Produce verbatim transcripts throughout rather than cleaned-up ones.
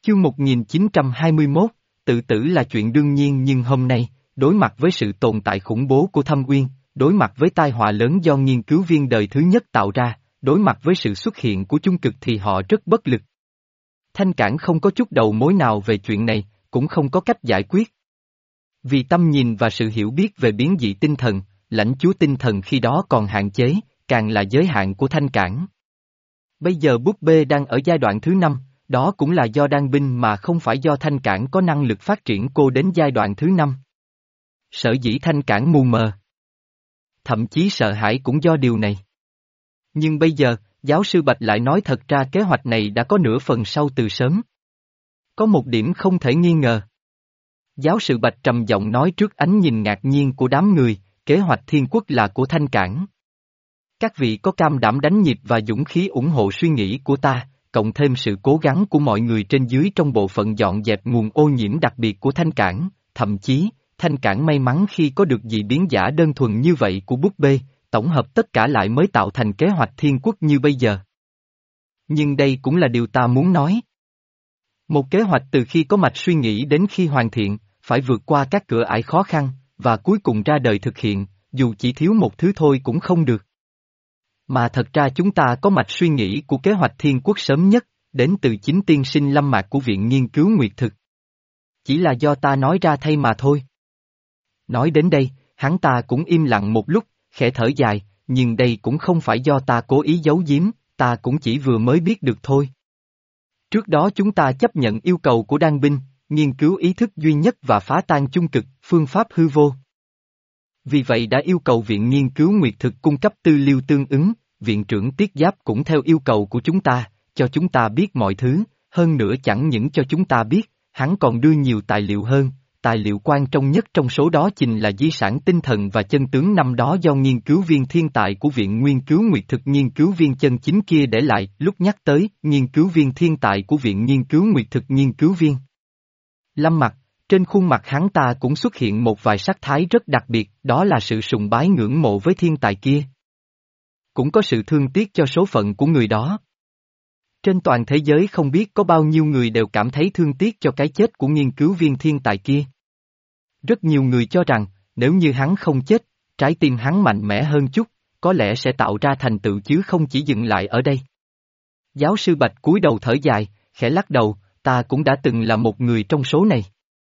Chương một nghìn chín trăm hai mươi mốt, tự tử là chuyện đương nhiên nhưng hôm nay, đối mặt với sự tồn tại khủng bố của Thâm Uyên, đối mặt với tai họa lớn do nghiên cứu viên đời thứ nhất tạo ra, đối mặt với sự xuất hiện của chung cực thì họ rất bất lực. Thanh Cảng không có chút đầu mối nào về chuyện này, cũng không có cách giải quyết. Vì tâm nhìn và sự hiểu biết về biến dị tinh thần, lãnh chúa tinh thần khi đó còn hạn chế, càng là giới hạn của Thanh Cảng. Bây giờ búp bê đang ở giai đoạn thứ năm, đó cũng là do đan binh mà không phải do Thanh Cảng có năng lực phát triển cô đến giai đoạn thứ năm. Sở dĩ Thanh Cảng mù mờ. Thậm chí sợ hãi cũng do điều này. Nhưng bây giờ, giáo sư Bạch lại nói thật ra kế hoạch này đã có nửa phần sau từ sớm. Có một điểm không thể nghi ngờ. Giáo sư Bạch trầm giọng nói trước ánh nhìn ngạc nhiên của đám người, kế hoạch thiên quốc là của Thanh Cảng. Các vị có cam đảm đánh nhịp và dũng khí ủng hộ suy nghĩ của ta, cộng thêm sự cố gắng của mọi người trên dưới trong bộ phận dọn dẹp nguồn ô nhiễm đặc biệt của Thanh Cảng, thậm chí, Thanh Cảng may mắn khi có được dị biến giả đơn thuần như vậy của búp bê, tổng hợp tất cả lại mới tạo thành kế hoạch thiên quốc như bây giờ. Nhưng đây cũng là điều ta muốn nói. Một kế hoạch từ khi có mạch suy nghĩ đến khi hoàn thiện, phải vượt qua các cửa ải khó khăn, và cuối cùng ra đời thực hiện, dù chỉ thiếu một thứ thôi cũng không được. Mà thật ra chúng ta có mạch suy nghĩ của kế hoạch thiên quốc sớm nhất, đến từ chính tiên sinh Lâm Mạc của Viện Nghiên cứu Nguyệt Thực. Chỉ là do ta nói ra thay mà thôi. Nói đến đây, hắn ta cũng im lặng một lúc, khẽ thở dài, nhưng đây cũng không phải do ta cố ý giấu giếm, ta cũng chỉ vừa mới biết được thôi. Trước đó chúng ta chấp nhận yêu cầu của đan binh, nghiên cứu ý thức duy nhất và phá tan chung cực, phương pháp hư vô. Vì vậy đã yêu cầu Viện Nghiên cứu Nguyệt Thực cung cấp tư liệu tương ứng, Viện trưởng Tiết Giáp cũng theo yêu cầu của chúng ta, cho chúng ta biết mọi thứ, hơn nữa chẳng những cho chúng ta biết, hắn còn đưa nhiều tài liệu hơn, tài liệu quan trọng nhất trong số đó chính là di sản tinh thần và chân tướng năm đó do nghiên cứu viên thiên tài của Viện Nghiên cứu Nguyệt Thực nghiên cứu viên chân chính kia để lại, lúc nhắc tới, nghiên cứu viên thiên tài của Viện Nghiên cứu Nguyệt Thực nghiên cứu viên. Lâm Mặc. Trên khuôn mặt hắn ta cũng xuất hiện một vài sắc thái rất đặc biệt, đó là sự sùng bái ngưỡng mộ với thiên tài kia. Cũng có sự thương tiếc cho số phận của người đó. Trên toàn thế giới không biết có bao nhiêu người đều cảm thấy thương tiếc cho cái chết của nghiên cứu viên thiên tài kia. Rất nhiều người cho rằng, nếu như hắn không chết, trái tim hắn mạnh mẽ hơn chút, có lẽ sẽ tạo ra thành tựu chứ không chỉ dừng lại ở đây. Giáo sư Bạch cúi đầu thở dài, khẽ lắc đầu, ta cũng đã từng là một người trong số này.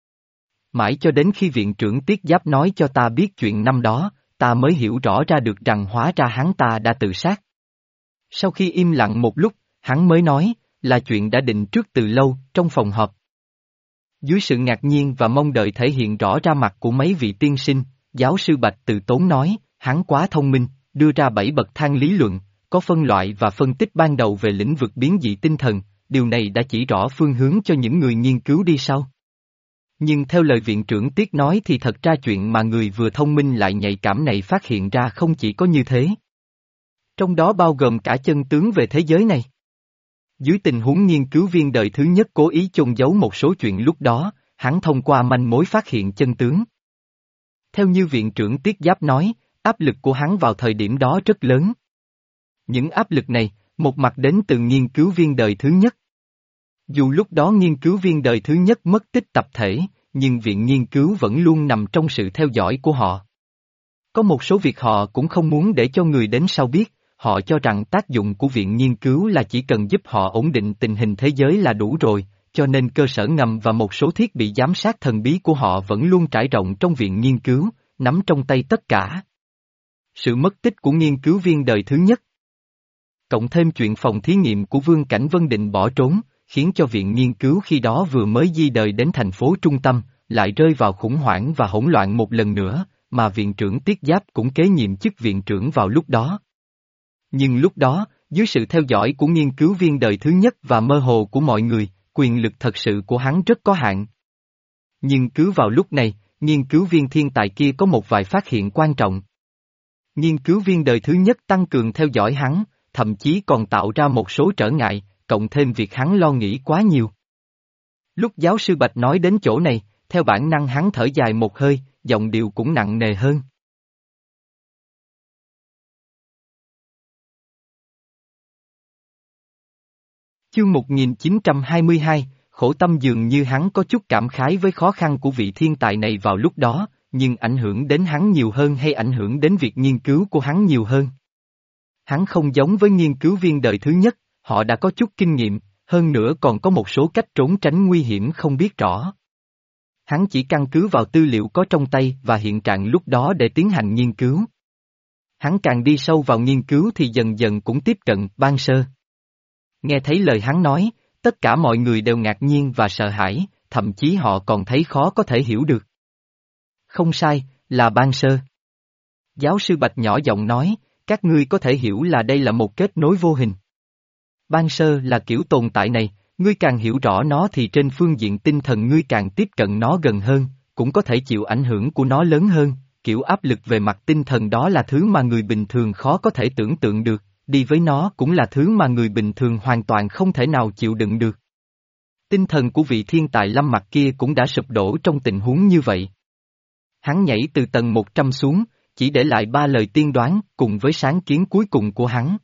Mãi cho đến khi viện trưởng Tiết Giáp nói cho ta biết chuyện năm đó, ta mới hiểu rõ ra được rằng hóa ra hắn ta đã tự sát. Sau khi im lặng một lúc, hắn mới nói, là chuyện đã định trước từ lâu, trong phòng họp. Dưới sự ngạc nhiên và mong đợi thể hiện rõ ra mặt của mấy vị tiên sinh, giáo sư Bạch từ tốn nói, hắn quá thông minh, đưa ra bảy bậc thang lý luận, có phân loại và phân tích ban đầu về lĩnh vực biến dị tinh thần, điều này đã chỉ rõ phương hướng cho những người nghiên cứu đi sau. Nhưng theo lời viện trưởng Tiết nói thì thật ra chuyện mà người vừa thông minh lại nhạy cảm này phát hiện ra không chỉ có như thế. Trong đó bao gồm cả chân tướng về thế giới này. Dưới tình huống nghiên cứu viên đời thứ nhất cố ý chôn giấu một số chuyện lúc đó, hắn thông qua manh mối phát hiện chân tướng. Theo như viện trưởng Tiết Giáp nói, áp lực của hắn vào thời điểm đó rất lớn. Những áp lực này, một mặt đến từ nghiên cứu viên đời thứ nhất. Dù lúc đó nghiên cứu viên đời thứ nhất mất tích tập thể, nhưng viện nghiên cứu vẫn luôn nằm trong sự theo dõi của họ. Có một số việc họ cũng không muốn để cho người đến sau biết, họ cho rằng tác dụng của viện nghiên cứu là chỉ cần giúp họ ổn định tình hình thế giới là đủ rồi, cho nên cơ sở ngầm và một số thiết bị giám sát thần bí của họ vẫn luôn trải rộng trong viện nghiên cứu, nắm trong tay tất cả. Sự mất tích của nghiên cứu viên đời thứ nhất, cộng thêm chuyện phòng thí nghiệm của Vương Cảnh Vân định bỏ trốn, khiến cho viện nghiên cứu khi đó vừa mới di dời đến thành phố trung tâm, lại rơi vào khủng hoảng và hỗn loạn một lần nữa, mà viện trưởng Tiết Giáp cũng kế nhiệm chức viện trưởng vào lúc đó. Nhưng lúc đó, dưới sự theo dõi của nghiên cứu viên đời thứ nhất và mơ hồ của mọi người, quyền lực thật sự của hắn rất có hạn. Nhưng cứ vào lúc này, nghiên cứu viên thiên tài kia có một vài phát hiện quan trọng. Nghiên cứu viên đời thứ nhất tăng cường theo dõi hắn, thậm chí còn tạo ra một số trở ngại, cộng thêm việc hắn lo nghĩ quá nhiều. Lúc giáo sư Bạch nói đến chỗ này, theo bản năng hắn thở dài một hơi, giọng điệu cũng nặng nề hơn. Chương một nghìn chín trăm hai mươi hai, Khổ tâm dường như hắn có chút cảm khái với khó khăn của vị thiên tài này vào lúc đó, nhưng ảnh hưởng đến hắn nhiều hơn hay ảnh hưởng đến việc nghiên cứu của hắn nhiều hơn. Hắn không giống với nghiên cứu viên đời thứ nhất, họ đã có chút kinh nghiệm, hơn nữa còn có một số cách trốn tránh nguy hiểm không biết rõ. Hắn chỉ căn cứ vào tư liệu có trong tay và hiện trạng lúc đó để tiến hành nghiên cứu. Hắn càng đi sâu vào nghiên cứu thì dần dần cũng tiếp cận Ban Sơ. Nghe thấy lời hắn nói, tất cả mọi người đều ngạc nhiên và sợ hãi, thậm chí họ còn thấy khó có thể hiểu được. Không sai, là Ban Sơ. Giáo sư Bạch nhỏ giọng nói, các ngươi có thể hiểu là đây là một kết nối vô hình. Ban Sơ là kiểu tồn tại này, ngươi càng hiểu rõ nó thì trên phương diện tinh thần ngươi càng tiếp cận nó gần hơn, cũng có thể chịu ảnh hưởng của nó lớn hơn, kiểu áp lực về mặt tinh thần đó là thứ mà người bình thường khó có thể tưởng tượng được, đi với nó cũng là thứ mà người bình thường hoàn toàn không thể nào chịu đựng được. Tinh thần của vị thiên tài Lâm Mặc kia cũng đã sụp đổ trong tình huống như vậy. Hắn nhảy từ tầng một trăm xuống, chỉ để lại ba lời tiên đoán cùng với sáng kiến cuối cùng của hắn.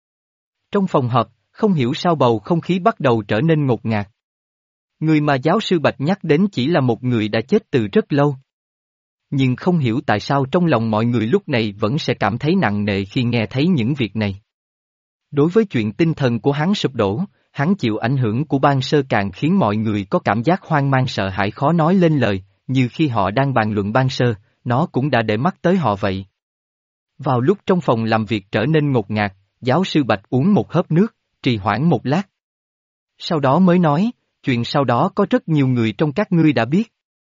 Trong phòng họp, không hiểu sao bầu không khí bắt đầu trở nên ngột ngạt. Người mà giáo sư Bạch nhắc đến chỉ là một người đã chết từ rất lâu. Nhưng không hiểu tại sao trong lòng mọi người lúc này vẫn sẽ cảm thấy nặng nề khi nghe thấy những việc này. Đối với chuyện tinh thần của hắn sụp đổ, hắn chịu ảnh hưởng của Ban Sơ càng khiến mọi người có cảm giác hoang mang sợ hãi khó nói lên lời, như khi họ đang bàn luận Ban Sơ, nó cũng đã để mắt tới họ vậy. Vào lúc trong phòng làm việc trở nên ngột ngạt, giáo sư Bạch uống một hớp nước, trì hoãn một lát. Sau đó mới nói, chuyện sau đó có rất nhiều người trong các ngươi đã biết.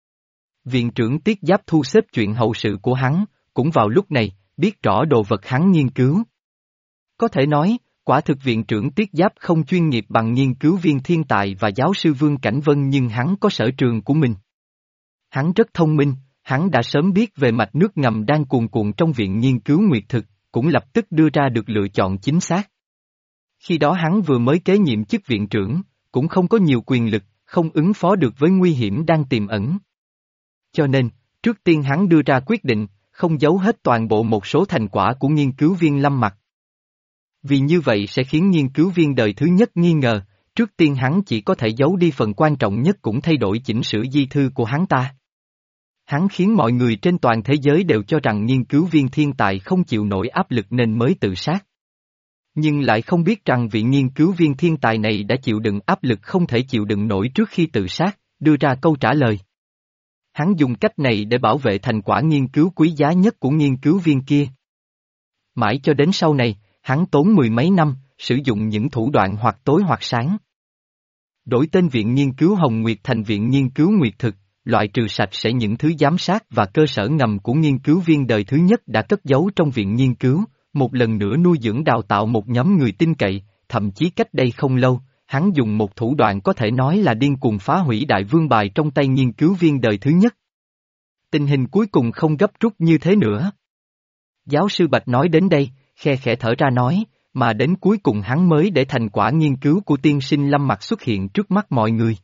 Viện trưởng Tiết Giáp thu xếp chuyện hậu sự của hắn, cũng vào lúc này, biết rõ đồ vật hắn nghiên cứu. Có thể nói, quả thực viện trưởng Tiết Giáp không chuyên nghiệp bằng nghiên cứu viên thiên tài và giáo sư Vương Cảnh Vân nhưng hắn có sở trường của mình. Hắn rất thông minh, hắn đã sớm biết về mạch nước ngầm đang cuồn cuộn trong viện nghiên cứu nguyệt thực, cũng lập tức đưa ra được lựa chọn chính xác. Khi đó hắn vừa mới kế nhiệm chức viện trưởng, cũng không có nhiều quyền lực, không ứng phó được với nguy hiểm đang tiềm ẩn. Cho nên, trước tiên hắn đưa ra quyết định, không giấu hết toàn bộ một số thành quả của nghiên cứu viên Lâm Mặc. Vì như vậy sẽ khiến nghiên cứu viên đời thứ nhất nghi ngờ, trước tiên hắn chỉ có thể giấu đi phần quan trọng nhất cũng thay đổi chỉnh sửa di thư của hắn ta. Hắn khiến mọi người trên toàn thế giới đều cho rằng nghiên cứu viên thiên tài không chịu nổi áp lực nên mới tự sát. Nhưng lại không biết rằng vị nghiên cứu viên thiên tài này đã chịu đựng áp lực không thể chịu đựng nổi trước khi tự sát, đưa ra câu trả lời. Hắn dùng cách này để bảo vệ thành quả nghiên cứu quý giá nhất của nghiên cứu viên kia. Mãi cho đến sau này, hắn tốn mười mấy năm, sử dụng những thủ đoạn hoặc tối hoặc sáng. Đổi tên Viện Nghiên cứu Hồng Nguyệt thành Viện Nghiên cứu Nguyệt Thực, loại trừ sạch sẽ những thứ giám sát và cơ sở ngầm của nghiên cứu viên đời thứ nhất đã cất giấu trong viện nghiên cứu, một lần nữa nuôi dưỡng đào tạo một nhóm người tin cậy, thậm chí cách đây không lâu, hắn dùng một thủ đoạn có thể nói là điên cuồng phá hủy đại vương bài trong tay nghiên cứu viên đời thứ nhất. Tình hình cuối cùng không gấp rút như thế nữa. Giáo sư Bạch nói đến đây, khe khẽ thở ra nói, mà đến cuối cùng hắn mới để thành quả nghiên cứu của tiên sinh Lâm Mặc xuất hiện trước mắt mọi người.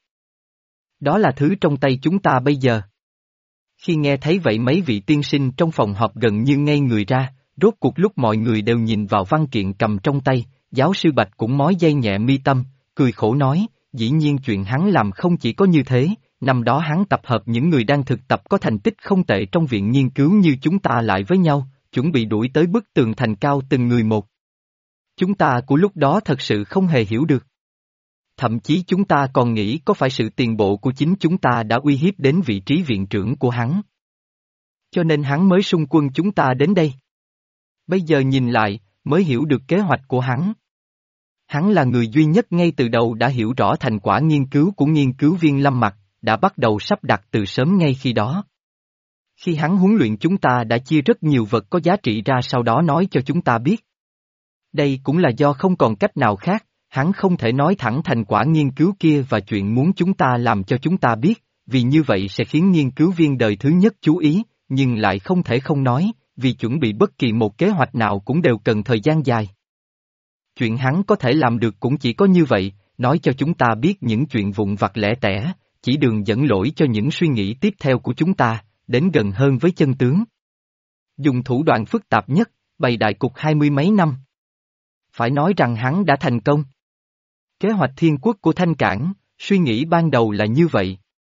Đó là thứ trong tay chúng ta bây giờ. Khi nghe thấy vậy mấy vị tiên sinh trong phòng họp gần như ngây người ra, rốt cuộc lúc mọi người đều nhìn vào văn kiện cầm trong tay, giáo sư Bạch cũng mói dây nhẹ mi tâm, cười khổ nói, dĩ nhiên chuyện hắn làm không chỉ có như thế, năm đó hắn tập hợp những người đang thực tập có thành tích không tệ trong viện nghiên cứu như chúng ta lại với nhau, chuẩn bị đuổi tới bức tường thành cao từng người một. Chúng ta của lúc đó thật sự không hề hiểu được. Thậm chí chúng ta còn nghĩ có phải sự tiền bộ của chính chúng ta đã uy hiếp đến vị trí viện trưởng của hắn. Cho nên hắn mới xung quân chúng ta đến đây. Bây giờ nhìn lại, mới hiểu được kế hoạch của hắn. Hắn là người duy nhất ngay từ đầu đã hiểu rõ thành quả nghiên cứu của nghiên cứu viên Lâm Mặc, đã bắt đầu sắp đặt từ sớm ngay khi đó. Khi hắn huấn luyện chúng ta đã chia rất nhiều vật có giá trị ra sau đó nói cho chúng ta biết. Đây cũng là do không còn cách nào khác, hắn không thể nói thẳng thành quả nghiên cứu kia và chuyện muốn chúng ta làm cho chúng ta biết, vì như vậy sẽ khiến nghiên cứu viên đời thứ nhất chú ý, nhưng lại không thể không nói, vì chuẩn bị bất kỳ một kế hoạch nào cũng đều cần thời gian dài. Chuyện hắn có thể làm được cũng chỉ có như vậy, nói cho chúng ta biết những chuyện vụn vặt lẻ tẻ, chỉ đường dẫn lỗi cho những suy nghĩ tiếp theo của chúng ta, đến gần hơn với chân tướng. Dùng thủ đoạn phức tạp nhất, bày đại cục hai mươi mấy năm. Phải nói rằng hắn đã thành công. Kế hoạch thiên quốc của Thanh Cảng, suy nghĩ ban đầu là như vậy.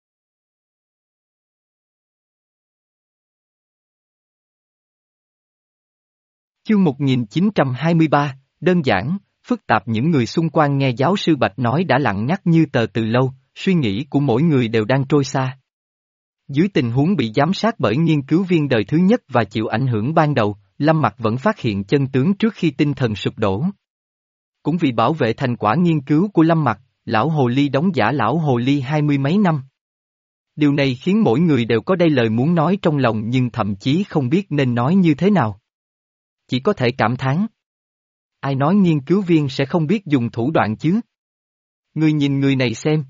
Chương một nghìn chín trăm hai mươi ba, đơn giản, phức tạp. Những người xung quanh nghe giáo sư Bạch nói đã lặng ngắt như tờ từ lâu, suy nghĩ của mỗi người đều đang trôi xa. Dưới tình huống bị giám sát bởi nghiên cứu viên đời thứ nhất và chịu ảnh hưởng ban đầu, Lâm Mặc vẫn phát hiện chân tướng trước khi tinh thần sụp đổ. Cũng vì bảo vệ thành quả nghiên cứu của Lâm Mặc, lão hồ ly đóng giả lão hồ ly hai mươi mấy năm. Điều này khiến mỗi người đều có đây lời muốn nói trong lòng nhưng thậm chí không biết nên nói như thế nào. Chỉ có thể cảm thán. Ai nói nghiên cứu viên sẽ không biết dùng thủ đoạn chứ? Ngươi nhìn người này xem.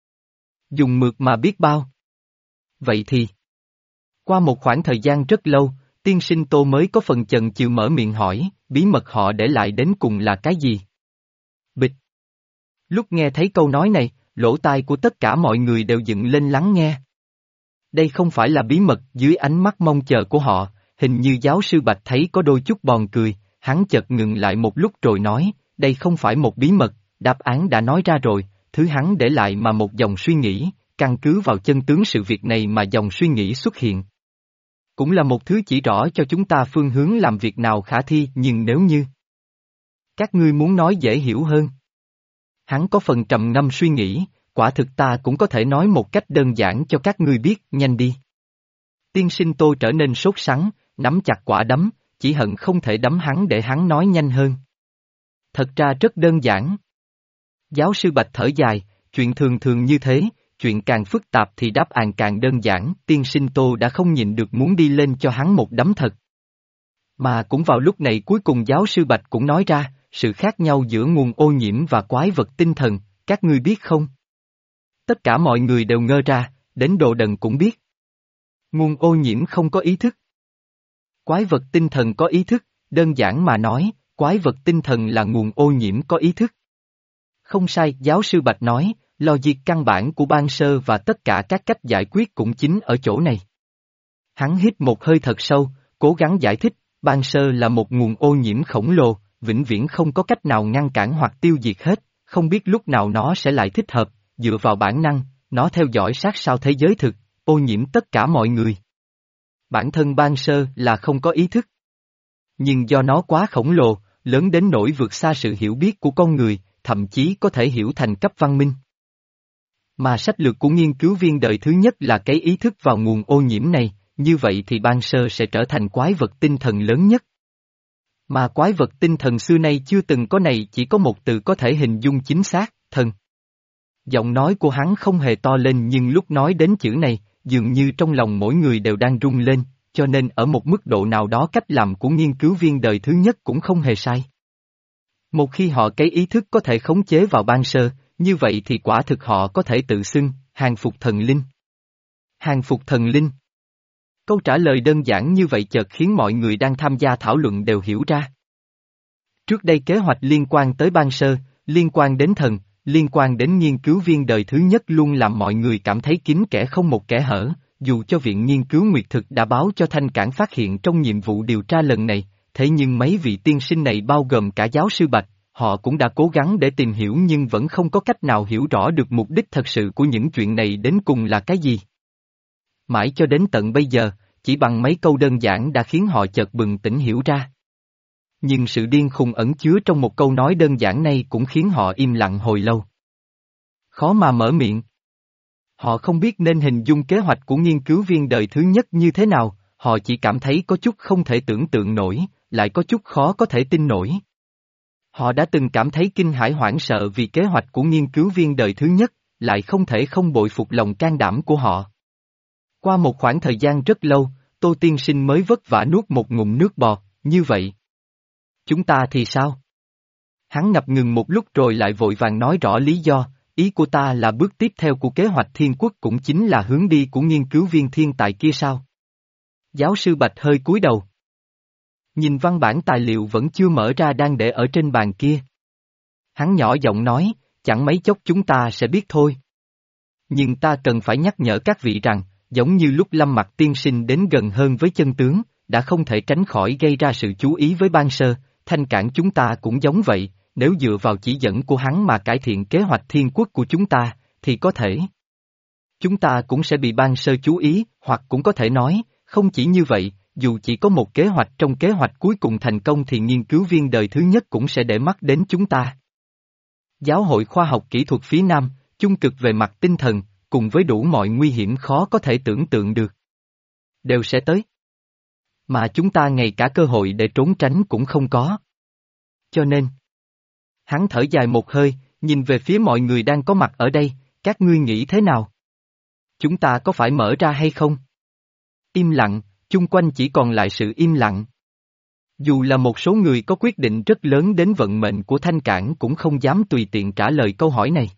Dùng mượt mà biết bao. Vậy thì. Qua một khoảng thời gian rất lâu, tiên sinh Tô mới có phần chần chừ mở miệng hỏi, bí mật họ để lại đến cùng là cái gì? Bịch. Lúc nghe thấy câu nói này, lỗ tai của tất cả mọi người đều dựng lên lắng nghe. Đây không phải là bí mật. Dưới ánh mắt mong chờ của họ, hình như giáo sư Bạch thấy có đôi chút bòn cười, hắn chợt ngừng lại một lúc rồi nói, đây không phải một bí mật, đáp án đã nói ra rồi, thứ hắn để lại mà một dòng suy nghĩ, căn cứ vào chân tướng sự việc này mà dòng suy nghĩ xuất hiện. Cũng là một thứ chỉ rõ cho chúng ta phương hướng làm việc nào khả thi, nhưng nếu như các ngươi muốn nói dễ hiểu hơn. Hắn có phần trầm ngâm suy nghĩ, quả thực ta cũng có thể nói một cách đơn giản cho các ngươi biết, nhanh đi. Tiên sinh Tô trở nên sốt sắng, nắm chặt quả đấm, chỉ hận không thể đấm hắn để hắn nói nhanh hơn. Thật ra rất đơn giản. Giáo sư Bạch thở dài, chuyện thường thường như thế, chuyện càng phức tạp thì đáp án càng đơn giản, tiên sinh Tô đã không nhịn được muốn đi lên cho hắn một đấm thật. Mà cũng vào lúc này cuối cùng giáo sư Bạch cũng nói ra, sự khác nhau giữa nguồn ô nhiễm và quái vật tinh thần, các ngươi biết không? Tất cả mọi người đều ngơ ra, đến Đồ Đần cũng biết. Nguồn ô nhiễm không có ý thức. Quái vật tinh thần có ý thức, đơn giản mà nói, quái vật tinh thần là nguồn ô nhiễm có ý thức. Không sai, giáo sư Bạch nói, logic căn bản của ban sơ và tất cả các cách giải quyết cũng chính ở chỗ này. Hắn hít một hơi thật sâu, cố gắng giải thích, ban sơ là một nguồn ô nhiễm khổng lồ, vĩnh viễn không có cách nào ngăn cản hoặc tiêu diệt hết, không biết lúc nào nó sẽ lại thích hợp, dựa vào bản năng, nó theo dõi sát sao thế giới thực, ô nhiễm tất cả mọi người. Bản thân ban sơ là không có ý thức. Nhưng do nó quá khổng lồ, lớn đến nỗi vượt xa sự hiểu biết của con người, thậm chí có thể hiểu thành cấp văn minh. Mà sách lược của nghiên cứu viên đời thứ nhất là cái ý thức vào nguồn ô nhiễm này, như vậy thì ban sơ sẽ trở thành quái vật tinh thần lớn nhất. Mà quái vật tinh thần xưa nay chưa từng có này chỉ có một từ có thể hình dung chính xác, thần. Giọng nói của hắn không hề to lên nhưng lúc nói đến chữ này, dường như trong lòng mỗi người đều đang rung lên, cho nên ở một mức độ nào đó cách làm của nghiên cứu viên đời thứ nhất cũng không hề sai. Một khi họ cái ý thức có thể khống chế vào ban sơ, như vậy thì quả thực họ có thể tự xưng, hàng phục thần linh. Hàng phục thần linh. Câu trả lời đơn giản như vậy chợt khiến mọi người đang tham gia thảo luận đều hiểu ra. Trước đây kế hoạch liên quan tới ban sơ, liên quan đến thần, liên quan đến nghiên cứu viên đời thứ nhất luôn làm mọi người cảm thấy kín kẽ không một kẽ hở, dù cho Viện Nghiên cứu Nguyệt Thực đã báo cho Thanh Cảng phát hiện trong nhiệm vụ điều tra lần này, thế nhưng mấy vị tiên sinh này bao gồm cả giáo sư Bạch, họ cũng đã cố gắng để tìm hiểu nhưng vẫn không có cách nào hiểu rõ được mục đích thật sự của những chuyện này đến cùng là cái gì. Mãi cho đến tận bây giờ, chỉ bằng mấy câu đơn giản đã khiến họ chợt bừng tỉnh hiểu ra. Nhưng sự điên khùng ẩn chứa trong một câu nói đơn giản này cũng khiến họ im lặng hồi lâu. Khó mà mở miệng. Họ không biết nên hình dung kế hoạch của nghiên cứu viên đời thứ nhất như thế nào, họ chỉ cảm thấy có chút không thể tưởng tượng nổi, lại có chút khó có thể tin nổi. Họ đã từng cảm thấy kinh hãi hoảng sợ vì kế hoạch của nghiên cứu viên đời thứ nhất, lại không thể không bội phục lòng can đảm của họ. Qua một khoảng thời gian rất lâu, Tô tiên sinh mới vất vả nuốt một ngụm nước bọt, như vậy. Chúng ta thì sao? Hắn ngập ngừng một lúc rồi lại vội vàng nói rõ lý do, ý của ta là bước tiếp theo của kế hoạch thiên quốc cũng chính là hướng đi của nghiên cứu viên thiên tài kia sao? Giáo sư Bạch hơi cúi đầu. Nhìn văn bản tài liệu vẫn chưa mở ra đang để ở trên bàn kia. Hắn nhỏ giọng nói, chẳng mấy chốc chúng ta sẽ biết thôi. Nhưng ta cần phải nhắc nhở các vị rằng, giống như lúc Lâm Mặc tiên sinh đến gần hơn với chân tướng, đã không thể tránh khỏi gây ra sự chú ý với ban sơ, Thanh Cảng chúng ta cũng giống vậy, nếu dựa vào chỉ dẫn của hắn mà cải thiện kế hoạch thiên quốc của chúng ta, thì có thể chúng ta cũng sẽ bị ban sơ chú ý, hoặc cũng có thể nói, không chỉ như vậy, dù chỉ có một kế hoạch trong kế hoạch cuối cùng thành công thì nghiên cứu viên đời thứ nhất cũng sẽ để mắt đến chúng ta. Giáo hội khoa học kỹ thuật phía Nam, chung cực về mặt tinh thần, cùng với đủ mọi nguy hiểm khó có thể tưởng tượng được, đều sẽ tới. Mà chúng ta ngay cả cơ hội để trốn tránh cũng không có. Cho nên, hắn thở dài một hơi, nhìn về phía mọi người đang có mặt ở đây, các ngươi nghĩ thế nào? Chúng ta có phải mở ra hay không? Im lặng, chung quanh chỉ còn lại sự im lặng. Dù là một số người có quyết định rất lớn đến vận mệnh của Thanh Cảng cũng không dám tùy tiện trả lời câu hỏi này.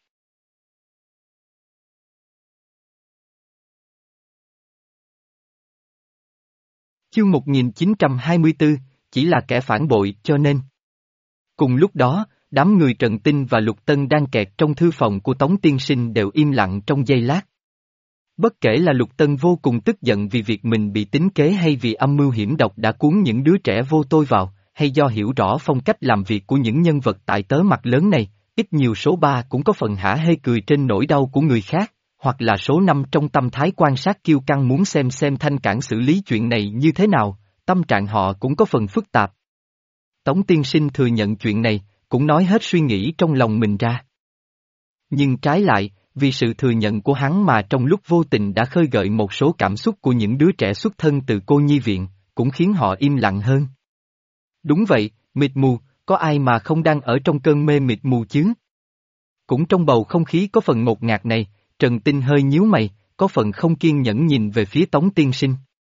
Chương một nghìn chín trăm hai mươi tư, chỉ là kẻ phản bội cho nên. Cùng lúc đó, đám người Trần Tinh và Lục Tân đang kẹt trong thư phòng của Tống Tiên Sinh đều im lặng trong giây lát. Bất kể là Lục Tân vô cùng tức giận vì việc mình bị tính kế hay vì âm mưu hiểm độc đã cuốn những đứa trẻ vô tôi vào, hay do hiểu rõ phong cách làm việc của những nhân vật tại tớ mặt lớn này, ít nhiều số ba cũng có phần hả hê cười trên nỗi đau của người khác, hoặc là số năm trong tâm thái quan sát kiêu căng muốn xem xem Thanh Cảng xử lý chuyện này như thế nào, tâm trạng họ cũng có phần phức tạp. Tống Tiên Sinh thừa nhận chuyện này, cũng nói hết suy nghĩ trong lòng mình ra. Nhưng trái lại, vì sự thừa nhận của hắn mà trong lúc vô tình đã khơi gợi một số cảm xúc của những đứa trẻ xuất thân từ cô nhi viện, cũng khiến họ im lặng hơn. Đúng vậy, mịt mù, có ai mà không đang ở trong cơn mê mịt mù chứ? Cũng trong bầu không khí có phần ngột ngạt này, Trần Tinh hơi nhíu mày, có phần không kiên nhẫn nhìn về phía Tống Tiên Sinh.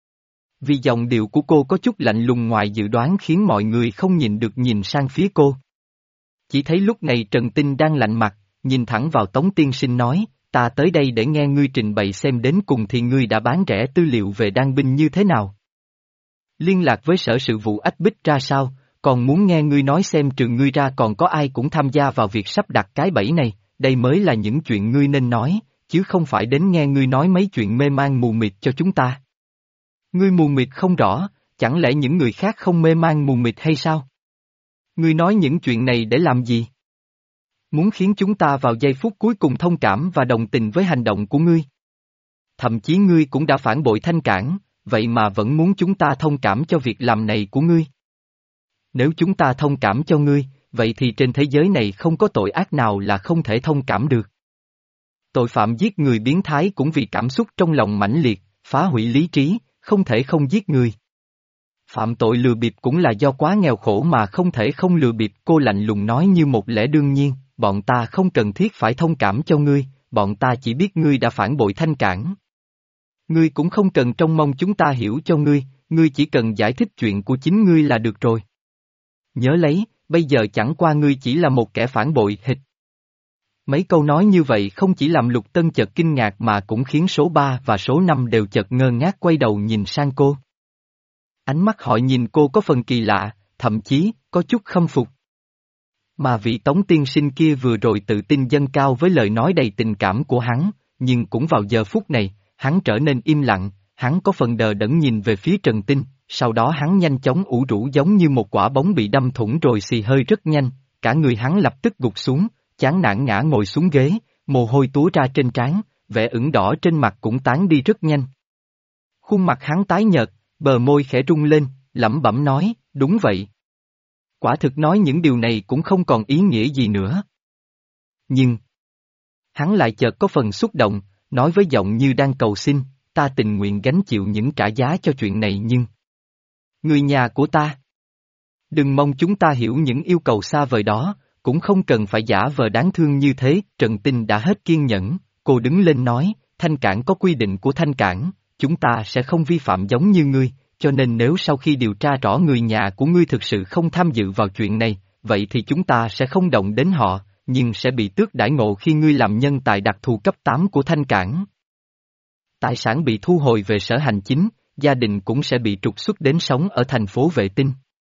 Vì giọng điệu của cô có chút lạnh lùng ngoài dự đoán khiến mọi người không nhìn được nhìn sang phía cô. Chỉ thấy lúc này Trần Tinh đang lạnh mặt, nhìn thẳng vào Tống Tiên Sinh nói, ta tới đây để nghe ngươi trình bày xem đến cùng thì ngươi đã bán rẻ tư liệu về đan binh như thế nào. Liên lạc với sở sự vụ Ách Bích ra sao, còn muốn nghe ngươi nói xem trừ ngươi ra còn có ai cũng tham gia vào việc sắp đặt cái bẫy này, đây mới là những chuyện ngươi nên nói, chứ không phải đến nghe ngươi nói mấy chuyện mê man mù mịt cho chúng ta. Ngươi mù mịt không rõ, chẳng lẽ những người khác không mê man mù mịt hay sao? Ngươi nói những chuyện này để làm gì? Muốn khiến chúng ta vào giây phút cuối cùng thông cảm và đồng tình với hành động của ngươi. Thậm chí ngươi cũng đã phản bội Thanh Cảng, vậy mà vẫn muốn chúng ta thông cảm cho việc làm này của ngươi. Nếu chúng ta thông cảm cho ngươi, vậy thì trên thế giới này không có tội ác nào là không thể thông cảm được. Tội phạm giết người biến thái cũng vì cảm xúc trong lòng mãnh liệt, phá hủy lý trí, không thể không giết người. Phạm tội lừa bịp cũng là do quá nghèo khổ mà không thể không lừa bịp, cô lạnh lùng nói như một lẽ đương nhiên, bọn ta không cần thiết phải thông cảm cho ngươi, bọn ta chỉ biết ngươi đã phản bội Thanh Cảng. Ngươi cũng không cần trông mong chúng ta hiểu cho ngươi, ngươi chỉ cần giải thích chuyện của chính ngươi là được rồi. Nhớ lấy, bây giờ chẳng qua ngươi chỉ là một kẻ phản bội hịch. Mấy câu nói như vậy không chỉ làm Lục Tân chợt kinh ngạc mà cũng khiến số ba và số năm đều chợt ngơ ngác quay đầu nhìn sang cô. Ánh mắt họ nhìn cô có phần kỳ lạ, thậm chí, có chút khâm phục. Mà vị Tống Tiên Sinh kia vừa rồi tự tin dâng cao với lời nói đầy tình cảm của hắn, nhưng cũng vào giờ phút này, hắn trở nên im lặng, hắn có phần đờ đẫn nhìn về phía Trần Tinh, sau đó hắn nhanh chóng ủ rũ giống như một quả bóng bị đâm thủng rồi xì hơi rất nhanh, cả người hắn lập tức gục xuống, chán nản ngã ngồi xuống ghế, mồ hôi túa ra trên trán, vẻ ửng đỏ trên mặt cũng tán đi rất nhanh. Khuôn mặt hắn tái nhợt, bờ môi khẽ rung lên, lẩm bẩm nói, đúng vậy. Quả thực nói những điều này cũng không còn ý nghĩa gì nữa. Nhưng, hắn lại chợt có phần xúc động, nói với giọng như đang cầu xin, ta tình nguyện gánh chịu những trả giá cho chuyện này nhưng... Người nhà của ta. Đừng mong chúng ta hiểu những yêu cầu xa vời đó, cũng không cần phải giả vờ đáng thương như thế, Trần Tinh đã hết kiên nhẫn, cô đứng lên nói, Thanh Cảng có quy định của Thanh Cảng, chúng ta sẽ không vi phạm giống như ngươi, cho nên nếu sau khi điều tra rõ người nhà của ngươi thực sự không tham dự vào chuyện này, vậy thì chúng ta sẽ không động đến họ, nhưng sẽ bị tước đãi ngộ khi ngươi làm nhân tài đặc thù cấp tám của Thanh Cảng. Tài sản bị thu hồi về sở hành chính, gia đình cũng sẽ bị trục xuất đến sống ở thành phố Vệ Tinh.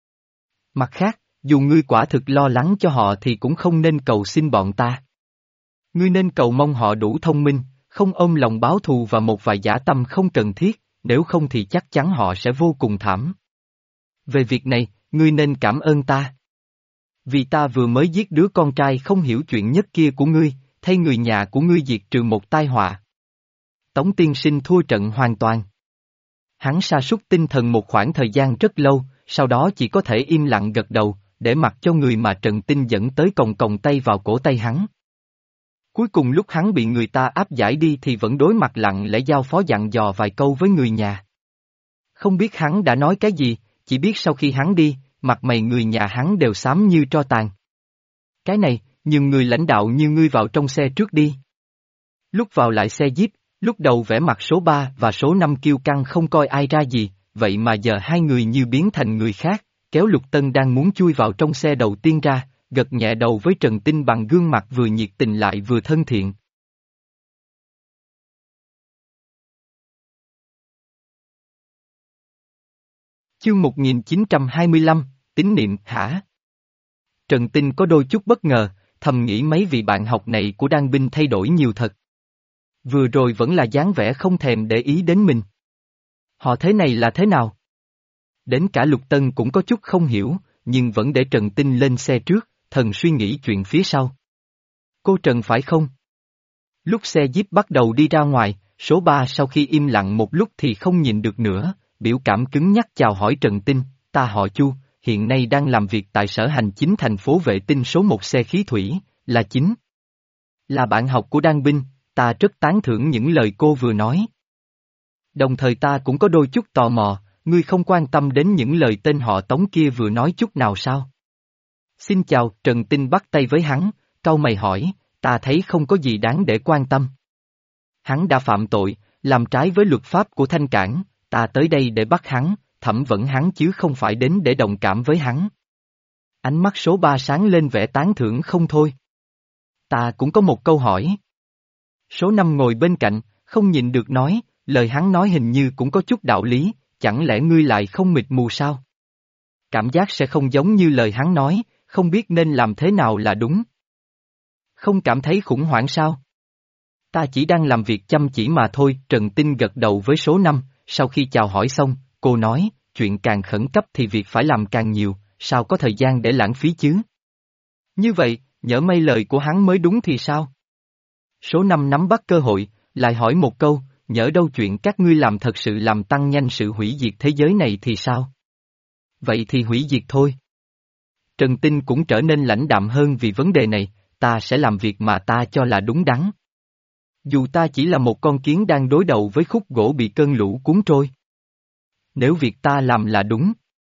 Mặt khác, dù ngươi quả thực lo lắng cho họ thì cũng không nên cầu xin bọn ta. Ngươi nên cầu mong họ đủ thông minh, không ôm lòng báo thù và một vài dã tâm không cần thiết, nếu không thì chắc chắn họ sẽ vô cùng thảm. Về việc này, ngươi nên cảm ơn ta. Vì ta vừa mới giết đứa con trai không hiểu chuyện nhất kia của ngươi, thay người nhà của ngươi diệt trừ một tai họa. Tống tiên sinh thua trận hoàn toàn. Hắn sa sút tinh thần một khoảng thời gian rất lâu, sau đó chỉ có thể im lặng gật đầu, để mặc cho người mà Trần Tinh dẫn tới còng còng tay vào cổ tay hắn. Cuối cùng lúc hắn bị người ta áp giải đi thì vẫn đối mặt lặng lẽ giao phó dặn dò vài câu với người nhà. Không biết hắn đã nói cái gì, chỉ biết sau khi hắn đi, mặt mày người nhà hắn đều xám như tro tàn. Cái này, nhưng người lãnh đạo như ngươi vào trong xe trước đi. Lúc vào lại xe Jeep, lúc đầu vẻ mặt số ba và số năm kiêu căng không coi ai ra gì, vậy mà giờ hai người như biến thành người khác, kéo Lục Tân đang muốn chui vào trong xe đầu tiên ra, gật nhẹ đầu với Trần Tinh bằng gương mặt vừa nhiệt tình lại vừa thân thiện. Chương một nghìn chín trăm hai mươi lăm, tín niệm, hả? Trần Tinh có đôi chút bất ngờ, thầm nghĩ mấy vị bạn học này của Đan Binh thay đổi nhiều thật. Vừa rồi vẫn là dáng vẻ không thèm để ý đến mình. Họ thế này là thế nào? Đến cả Lục Tân cũng có chút không hiểu, nhưng vẫn để Trần Tinh lên xe trước, thần suy nghĩ chuyện phía sau. Cô Trần phải không? Lúc xe Jeep bắt đầu đi ra ngoài, số ba sau khi im lặng một lúc thì không nhìn được nữa, biểu cảm cứng nhắc chào hỏi Trần Tinh, ta họ Chu, hiện nay đang làm việc tại sở hành chính thành phố vệ tinh số một xe khí thủy, là chính. Là bạn học của Đan Binh, ta rất tán thưởng những lời cô vừa nói. Đồng thời ta cũng có đôi chút tò mò, ngươi không quan tâm đến những lời tên họ Tống kia vừa nói chút nào sao? Xin chào, Trần Tinh bắt tay với hắn, cau mày hỏi, ta thấy không có gì đáng để quan tâm. Hắn đã phạm tội, làm trái với luật pháp của Thanh Cảng, ta tới đây để bắt hắn, thẩm vấn hắn chứ không phải đến để đồng cảm với hắn. Ánh mắt số ba sáng lên vẻ tán thưởng không thôi. Ta cũng có một câu hỏi. Số năm ngồi bên cạnh, không nhịn được nói, lời hắn nói hình như cũng có chút đạo lý, chẳng lẽ ngươi lại không mịt mù sao? Cảm giác sẽ không giống như lời hắn nói, không biết nên làm thế nào là đúng. Không cảm thấy khủng hoảng sao? Ta chỉ đang làm việc chăm chỉ mà thôi, Trần Tinh gật đầu với số năm, sau khi chào hỏi xong, cô nói, chuyện càng khẩn cấp thì việc phải làm càng nhiều, sao có thời gian để lãng phí chứ? Như vậy, nhỡ may lời của hắn mới đúng thì sao? Số năm nắm bắt cơ hội, lại hỏi một câu, nhỡ đâu chuyện các ngươi làm thật sự làm tăng nhanh sự hủy diệt thế giới này thì sao? Vậy thì hủy diệt thôi. Trần Tinh cũng trở nên lãnh đạm hơn vì vấn đề này, ta sẽ làm việc mà ta cho là đúng đắn. Dù ta chỉ là một con kiến đang đối đầu với khúc gỗ bị cơn lũ cuốn trôi. Nếu việc ta làm là đúng,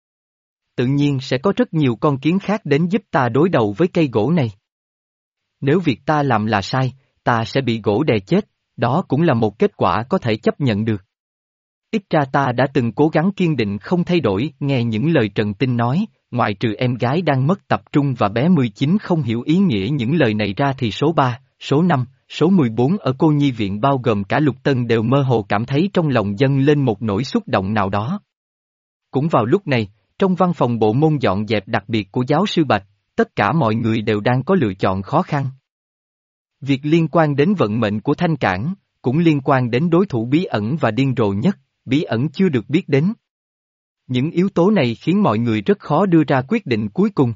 tự nhiên sẽ có rất nhiều con kiến khác đến giúp ta đối đầu với cây gỗ này. Nếu việc ta làm là sai, ta sẽ bị gỗ đè chết, đó cũng là một kết quả có thể chấp nhận được. Ít ra ta đã từng cố gắng kiên định không thay đổi, nghe những lời Trần Tinh nói, ngoại trừ em gái đang mất tập trung và bé mười chín không hiểu ý nghĩa những lời này ra thì số ba, số năm, số mười bốn ở cô nhi viện bao gồm cả Lục Tân đều mơ hồ cảm thấy trong lòng dâng lên một nỗi xúc động nào đó. Cũng vào lúc này, trong văn phòng bộ môn dọn dẹp đặc biệt của giáo sư Bạch, tất cả mọi người đều đang có lựa chọn khó khăn. Việc liên quan đến vận mệnh của Thanh Cảng, cũng liên quan đến đối thủ bí ẩn và điên rồ nhất, bí ẩn chưa được biết đến. Những yếu tố này khiến mọi người rất khó đưa ra quyết định cuối cùng.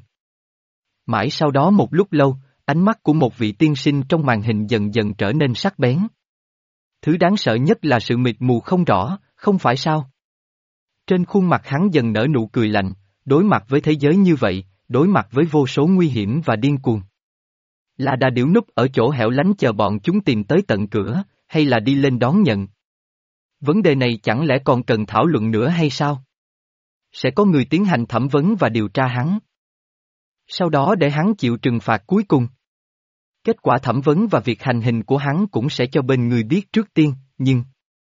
Mãi sau đó một lúc lâu, ánh mắt của một vị tiên sinh trong màn hình dần dần trở nên sắc bén. Thứ đáng sợ nhất là sự mịt mù không rõ, không phải sao? Trên khuôn mặt hắn dần nở nụ cười lạnh, đối mặt với thế giới như vậy, đối mặt với vô số nguy hiểm và điên cuồng. Là đã điểu núp ở chỗ hẻo lánh chờ bọn chúng tìm tới tận cửa, hay là đi lên đón nhận? Vấn đề này chẳng lẽ còn cần thảo luận nữa hay sao? Sẽ có người tiến hành thẩm vấn và điều tra hắn. Sau đó để hắn chịu trừng phạt cuối cùng. Kết quả thẩm vấn và việc hành hình của hắn cũng sẽ cho bên người biết trước tiên, nhưng...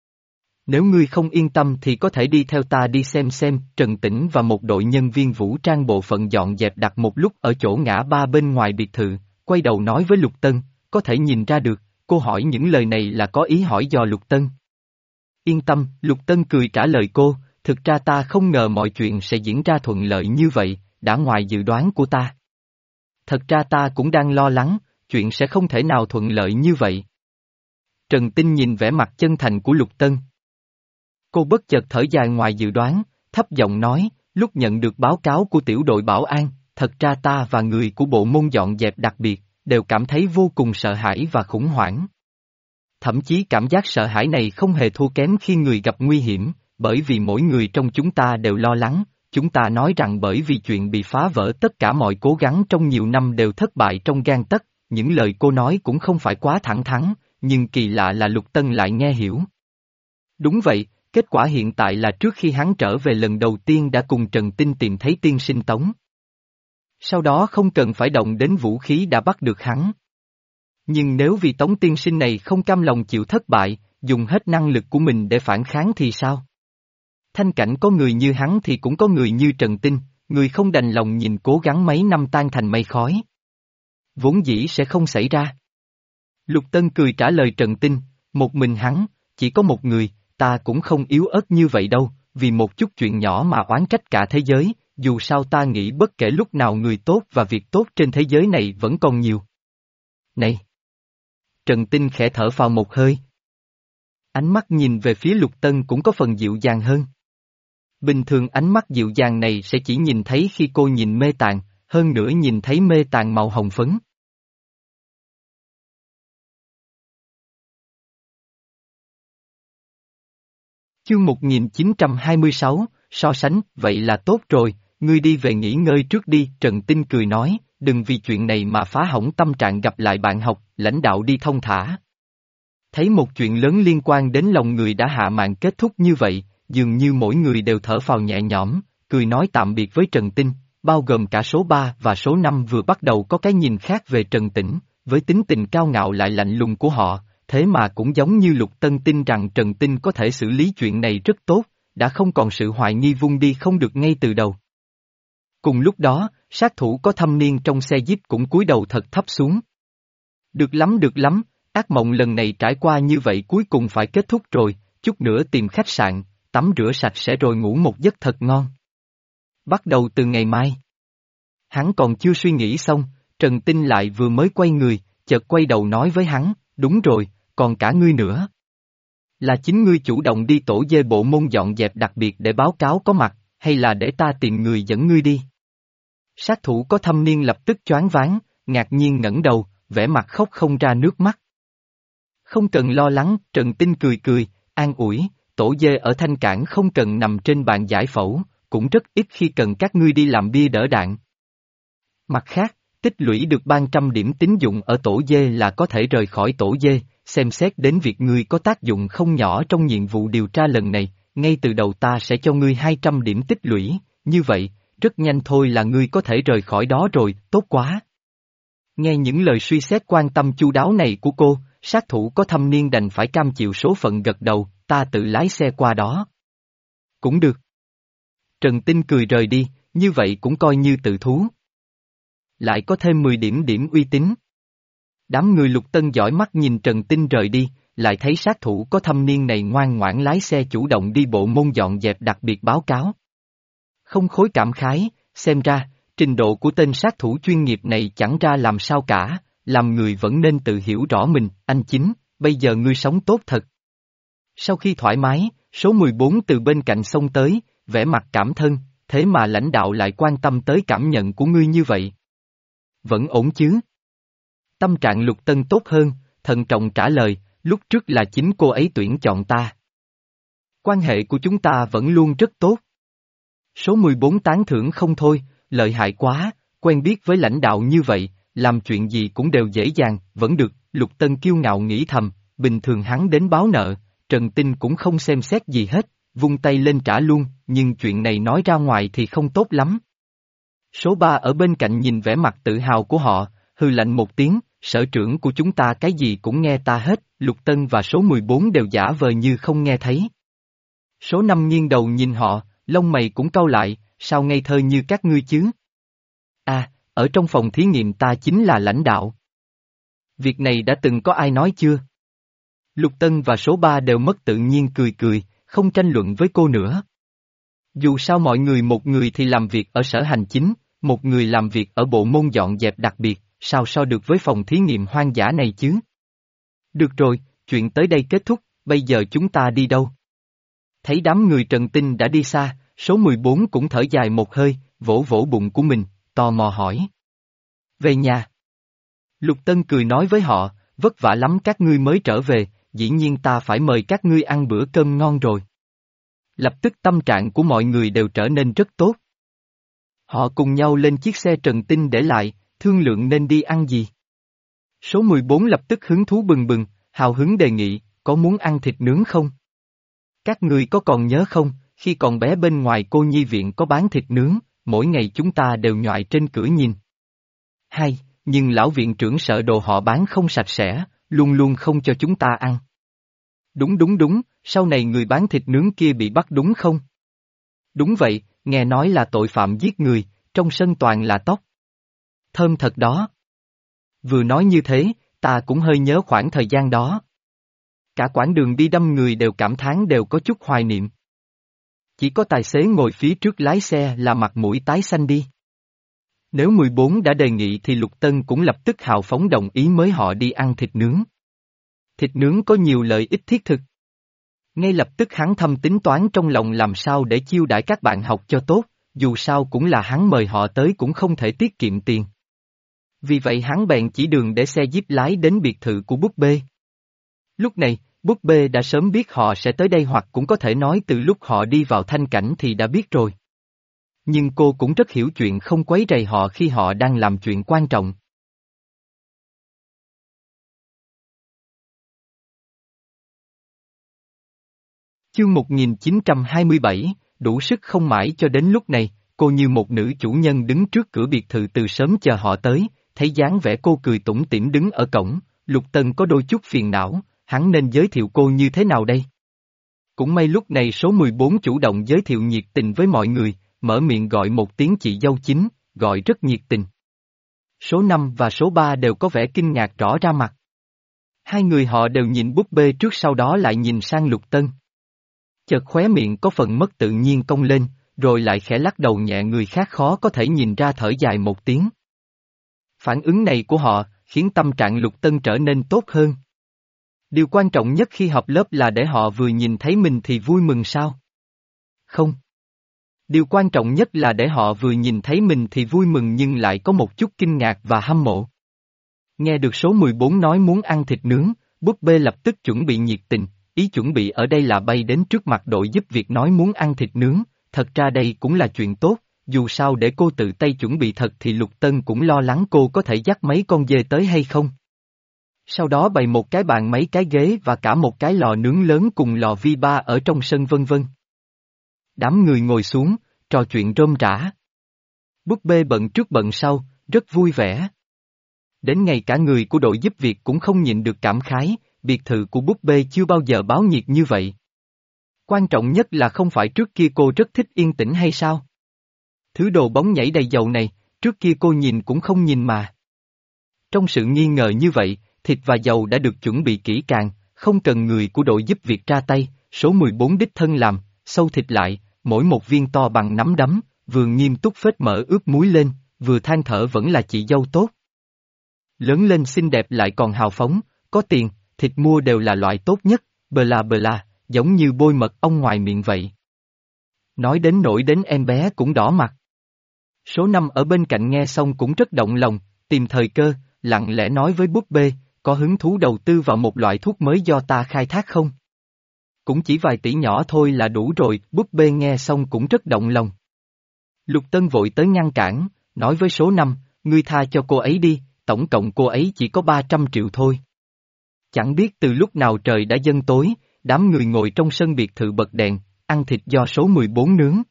Nếu ngươi không yên tâm thì có thể đi theo ta đi xem xem, Trần Tĩnh và một đội nhân viên vũ trang bộ phận dọn dẹp đặt một lúc ở chỗ ngã ba bên ngoài biệt thự, quay đầu nói với Lục Tân, có thể nhìn ra được, cô hỏi những lời này là có ý hỏi dò Lục Tân. Yên tâm, Lục Tân cười trả lời cô, thực ra ta không ngờ mọi chuyện sẽ diễn ra thuận lợi như vậy, đã ngoài dự đoán của ta. Thật ra ta cũng đang lo lắng, chuyện sẽ không thể nào thuận lợi như vậy. Trần Tinh nhìn vẻ mặt chân thành của Lục Tân. Cô bất chợt thở dài ngoài dự đoán, thấp giọng nói, lúc nhận được báo cáo của tiểu đội bảo an, thật ra ta và người của bộ môn dọn dẹp đặc biệt, đều cảm thấy vô cùng sợ hãi và khủng hoảng. Thậm chí cảm giác sợ hãi này không hề thua kém khi người gặp nguy hiểm, bởi vì mỗi người trong chúng ta đều lo lắng, chúng ta nói rằng bởi vì chuyện bị phá vỡ tất cả mọi cố gắng trong nhiều năm đều thất bại trong gang tấc, những lời cô nói cũng không phải quá thẳng thắn, nhưng kỳ lạ là Lục Tân lại nghe hiểu. Đúng vậy, kết quả hiện tại là trước khi hắn trở về lần đầu tiên đã cùng Trần Tinh tìm thấy tiên sinh Tống. Sau đó không cần phải động đến vũ khí đã bắt được hắn. Nhưng nếu vì Tống tiên sinh này không cam lòng chịu thất bại, dùng hết năng lực của mình để phản kháng thì sao? Thanh cảnh có người như hắn thì cũng có người như Trần Tinh, người không đành lòng nhìn cố gắng mấy năm tan thành mây khói. Vốn dĩ sẽ không xảy ra. Lục Tân cười trả lời Trần Tinh, một mình hắn, chỉ có một người, ta cũng không yếu ớt như vậy đâu, vì một chút chuyện nhỏ mà oán trách cả thế giới, dù sao ta nghĩ bất kể lúc nào người tốt và việc tốt trên thế giới này vẫn còn nhiều. Này! Trần Tinh khẽ thở phào một hơi. Ánh mắt nhìn về phía Lục Tân cũng có phần dịu dàng hơn. Bình thường ánh mắt dịu dàng này sẽ chỉ nhìn thấy khi cô nhìn mê tàn, hơn nữa nhìn thấy mê tàn màu hồng phấn. Chương một nghìn chín trăm hai mươi sáu, so sánh, vậy là tốt rồi, ngươi đi về nghỉ ngơi trước đi, Trần Tinh cười nói, đừng vì chuyện này mà phá hỏng tâm trạng gặp lại bạn học, lãnh đạo đi thông thả. Thấy một chuyện lớn liên quan đến lòng người đã hạ màn kết thúc như vậy, dường như mỗi người đều thở phào nhẹ nhõm, cười nói tạm biệt với Trần Tinh, bao gồm cả số ba và số năm vừa bắt đầu có cái nhìn khác về Trần Tĩnh, với tính tình cao ngạo lại lạnh lùng của họ, thế mà cũng giống như Lục Tân tin rằng Trần Tinh có thể xử lý chuyện này rất tốt, đã không còn sự hoài nghi vung đi không được ngay từ đầu. Cùng lúc đó, sát thủ có thâm niên trong xe jeep cũng cúi đầu thật thấp xuống. Được lắm được lắm, ác mộng lần này trải qua như vậy cuối cùng phải kết thúc rồi, chút nữa tìm khách sạn, tắm rửa sạch sẽ rồi ngủ một giấc thật ngon. Bắt đầu từ ngày mai. Hắn còn chưa suy nghĩ xong, Trần Tinh lại vừa mới quay người, chợt quay đầu nói với hắn, đúng rồi, còn cả ngươi nữa. Là chính ngươi chủ động đi tổ dê bộ môn dọn dẹp đặc biệt để báo cáo có mặt, hay là để ta tìm người dẫn ngươi đi? Sát thủ có thâm niên lập tức choáng váng, ngạc nhiên ngẩng đầu, vẻ mặt khóc không ra nước mắt. Không cần lo lắng, Trần Tinh cười cười, an ủi, tổ dê ở Thanh Cảng không cần nằm trên bàn giải phẫu, cũng rất ít khi cần các ngươi đi làm bia đỡ đạn. Mặt khác, tích lũy được ba trăm điểm tín dụng ở tổ dê là có thể rời khỏi tổ dê, xem xét đến việc ngươi có tác dụng không nhỏ trong nhiệm vụ điều tra lần này, ngay từ đầu ta sẽ cho ngươi hai trăm điểm tích lũy, như vậy, rất nhanh thôi là ngươi có thể rời khỏi đó rồi, tốt quá. Nghe những lời suy xét quan tâm chu đáo này của cô, sát thủ có thâm niên đành phải cam chịu số phận gật đầu, ta tự lái xe qua đó. Cũng được. Trần Tinh cười rời đi, như vậy cũng coi như tự thú. Lại có thêm mười điểm điểm uy tín. Đám người Lục Tân giỏi mắt nhìn Trần Tinh rời đi, lại thấy sát thủ có thâm niên này ngoan ngoãn lái xe chủ động đi bộ môn dọn dẹp đặc biệt báo cáo. Không khối cảm khái, xem ra, trình độ của tên sát thủ chuyên nghiệp này chẳng ra làm sao cả, làm người vẫn nên tự hiểu rõ mình, anh chính, bây giờ ngươi sống tốt thật. Sau khi thoải mái, số mười bốn từ bên cạnh xông tới, vẻ mặt cảm thân, thế mà lãnh đạo lại quan tâm tới cảm nhận của ngươi như vậy. Vẫn ổn chứ? Tâm trạng Lục Tân tốt hơn, thận trọng trả lời, lúc trước là chính cô ấy tuyển chọn ta. Quan hệ của chúng ta vẫn luôn rất tốt. Số mười bốn tán thưởng không thôi, lợi hại quá, quen biết với lãnh đạo như vậy, làm chuyện gì cũng đều dễ dàng, vẫn được, Lục Tân kiêu ngạo nghĩ thầm, bình thường hắn đến báo nợ, Trần Tinh cũng không xem xét gì hết, vung tay lên trả luôn, nhưng chuyện này nói ra ngoài thì không tốt lắm. Số ba ở bên cạnh nhìn vẻ mặt tự hào của họ, hừ lạnh một tiếng, sở trưởng của chúng ta cái gì cũng nghe ta hết, Lục Tân và số mười bốn đều giả vờ như không nghe thấy. Số năm nghiêng đầu nhìn họ, lông mày cũng cau lại, sao ngây thơ như các ngươi chứ? À, ở trong phòng thí nghiệm ta chính là lãnh đạo. Việc này đã từng có ai nói chưa? Lục Tân và số ba đều mất tự nhiên cười cười, không tranh luận với cô nữa. Dù sao mọi người một người thì làm việc ở sở hành chính, một người làm việc ở bộ môn dọn dẹp đặc biệt, sao so được với phòng thí nghiệm hoang dã này chứ? Được rồi, chuyện tới đây kết thúc, bây giờ chúng ta đi đâu? Thấy đám người Trần Tinh đã đi xa, số mười bốn cũng thở dài một hơi, vỗ vỗ bụng của mình, tò mò hỏi. Về nhà. Lục Tân cười nói với họ, vất vả lắm các ngươi mới trở về, dĩ nhiên ta phải mời các ngươi ăn bữa cơm ngon rồi. Lập tức tâm trạng của mọi người đều trở nên rất tốt. Họ cùng nhau lên chiếc xe Trần Tinh để lại, thương lượng nên đi ăn gì. Số mười bốn lập tức hứng thú bừng bừng, hào hứng đề nghị, có muốn ăn thịt nướng không? Các ngươi có còn nhớ không, khi còn bé bên ngoài cô nhi viện có bán thịt nướng, mỗi ngày chúng ta đều nhoại trên cửa nhìn. Hay, nhưng lão viện trưởng sợ đồ họ bán không sạch sẽ, luôn luôn không cho chúng ta ăn. Đúng đúng đúng, sau này người bán thịt nướng kia bị bắt đúng không? Đúng vậy, nghe nói là tội phạm giết người, trong sân toàn là tóc. Thơm thật đó. Vừa nói như thế, ta cũng hơi nhớ khoảng thời gian đó. Cả quãng đường đi đâm người đều cảm thán đều có chút hoài niệm. Chỉ có tài xế ngồi phía trước lái xe là mặt mũi tái xanh đi. Nếu mười bốn đã đề nghị thì Lục Tân cũng lập tức hào phóng đồng ý mới họ đi ăn thịt nướng. Thịt nướng có nhiều lợi ích thiết thực. Ngay lập tức hắn thầm tính toán trong lòng làm sao để chiêu đãi các bạn học cho tốt, dù sao cũng là hắn mời họ tới cũng không thể tiết kiệm tiền. Vì vậy hắn bèn chỉ đường để xe jeep lái đến biệt thự của búp bê. Lúc này, búp bê đã sớm biết họ sẽ tới đây hoặc cũng có thể nói từ lúc họ đi vào thanh cảnh thì đã biết rồi. Nhưng cô cũng rất hiểu chuyện không quấy rầy họ khi họ đang làm chuyện quan trọng. Chương một nghìn chín trăm hai mươi bảy, đủ sức không mãi cho đến lúc này, cô như một nữ chủ nhân đứng trước cửa biệt thự từ sớm chờ họ tới, thấy dáng vẻ cô cười tủm tỉm đứng ở cổng, Lục Tân có đôi chút phiền não, hắn nên giới thiệu cô như thế nào đây? Cũng may lúc này số mười bốn chủ động giới thiệu nhiệt tình với mọi người, mở miệng gọi một tiếng chị dâu chính, gọi rất nhiệt tình. Số năm và số ba đều có vẻ kinh ngạc rõ ra mặt. Hai người họ đều nhìn búp bê trước sau đó lại nhìn sang Lục Tân. Chợt khóe miệng có phần mất tự nhiên cong lên, rồi lại khẽ lắc đầu nhẹ người khác khó có thể nhìn ra thở dài một tiếng. Phản ứng này của họ, khiến tâm trạng Lục Tân trở nên tốt hơn. Điều quan trọng nhất khi họp lớp là để họ vừa nhìn thấy mình thì vui mừng sao? Không. Điều quan trọng nhất là để họ vừa nhìn thấy mình thì vui mừng nhưng lại có một chút kinh ngạc và hâm mộ. Nghe được số mười bốn nói muốn ăn thịt nướng, búp bê lập tức chuẩn bị nhiệt tình, ý chuẩn bị ở đây là bay đến trước mặt đội giúp việc nói muốn ăn thịt nướng, thật ra đây cũng là chuyện tốt, dù sao để cô tự tay chuẩn bị thật thì Lục Tân cũng lo lắng cô có thể dắt mấy con dê tới hay không. Sau đó bày một cái bàn mấy cái ghế và cả một cái lò nướng lớn cùng lò vi ba ở trong sân vân vân. Đám người ngồi xuống, trò chuyện rôm rả. Búp bê bận trước bận sau, rất vui vẻ. Đến ngày cả người của đội giúp việc cũng không nhịn được cảm khái, biệt thự của búp bê chưa bao giờ báo nhiệt như vậy. Quan trọng nhất là không phải trước kia cô rất thích yên tĩnh hay sao? Thứ đồ bóng nhảy đầy dầu này, trước kia cô nhìn cũng không nhìn mà. Trong sự nghi ngờ như vậy, thịt và dầu đã được chuẩn bị kỹ càng, không cần người của đội giúp việc ra tay, số mười bốn đích thân làm, xâu thịt lại, mỗi một viên to bằng nắm đấm, vừa nghiêm túc phết mỡ ướp muối lên, vừa than thở vẫn là chị dâu tốt. Lớn lên xinh đẹp lại còn hào phóng, có tiền, thịt mua đều là loại tốt nhất, bờ la bờ la, giống như bôi mật ong ngoài miệng vậy. Nói đến nỗi đến em bé cũng đỏ mặt. Số năm ở bên cạnh nghe xong cũng rất động lòng, tìm thời cơ, lặng lẽ nói với búp bê, có hứng thú đầu tư vào một loại thuốc mới do ta khai thác không? Cũng chỉ vài tỷ nhỏ thôi là đủ rồi, búp bê nghe xong cũng rất động lòng. Lục Tân vội tới ngăn cản, nói với số năm, ngươi tha cho cô ấy đi, tổng cộng cô ấy chỉ có ba trăm triệu thôi. Chẳng biết từ lúc nào trời đã dần tối, đám người ngồi trong sân biệt thự bật đèn, ăn thịt do số mười bốn nướng.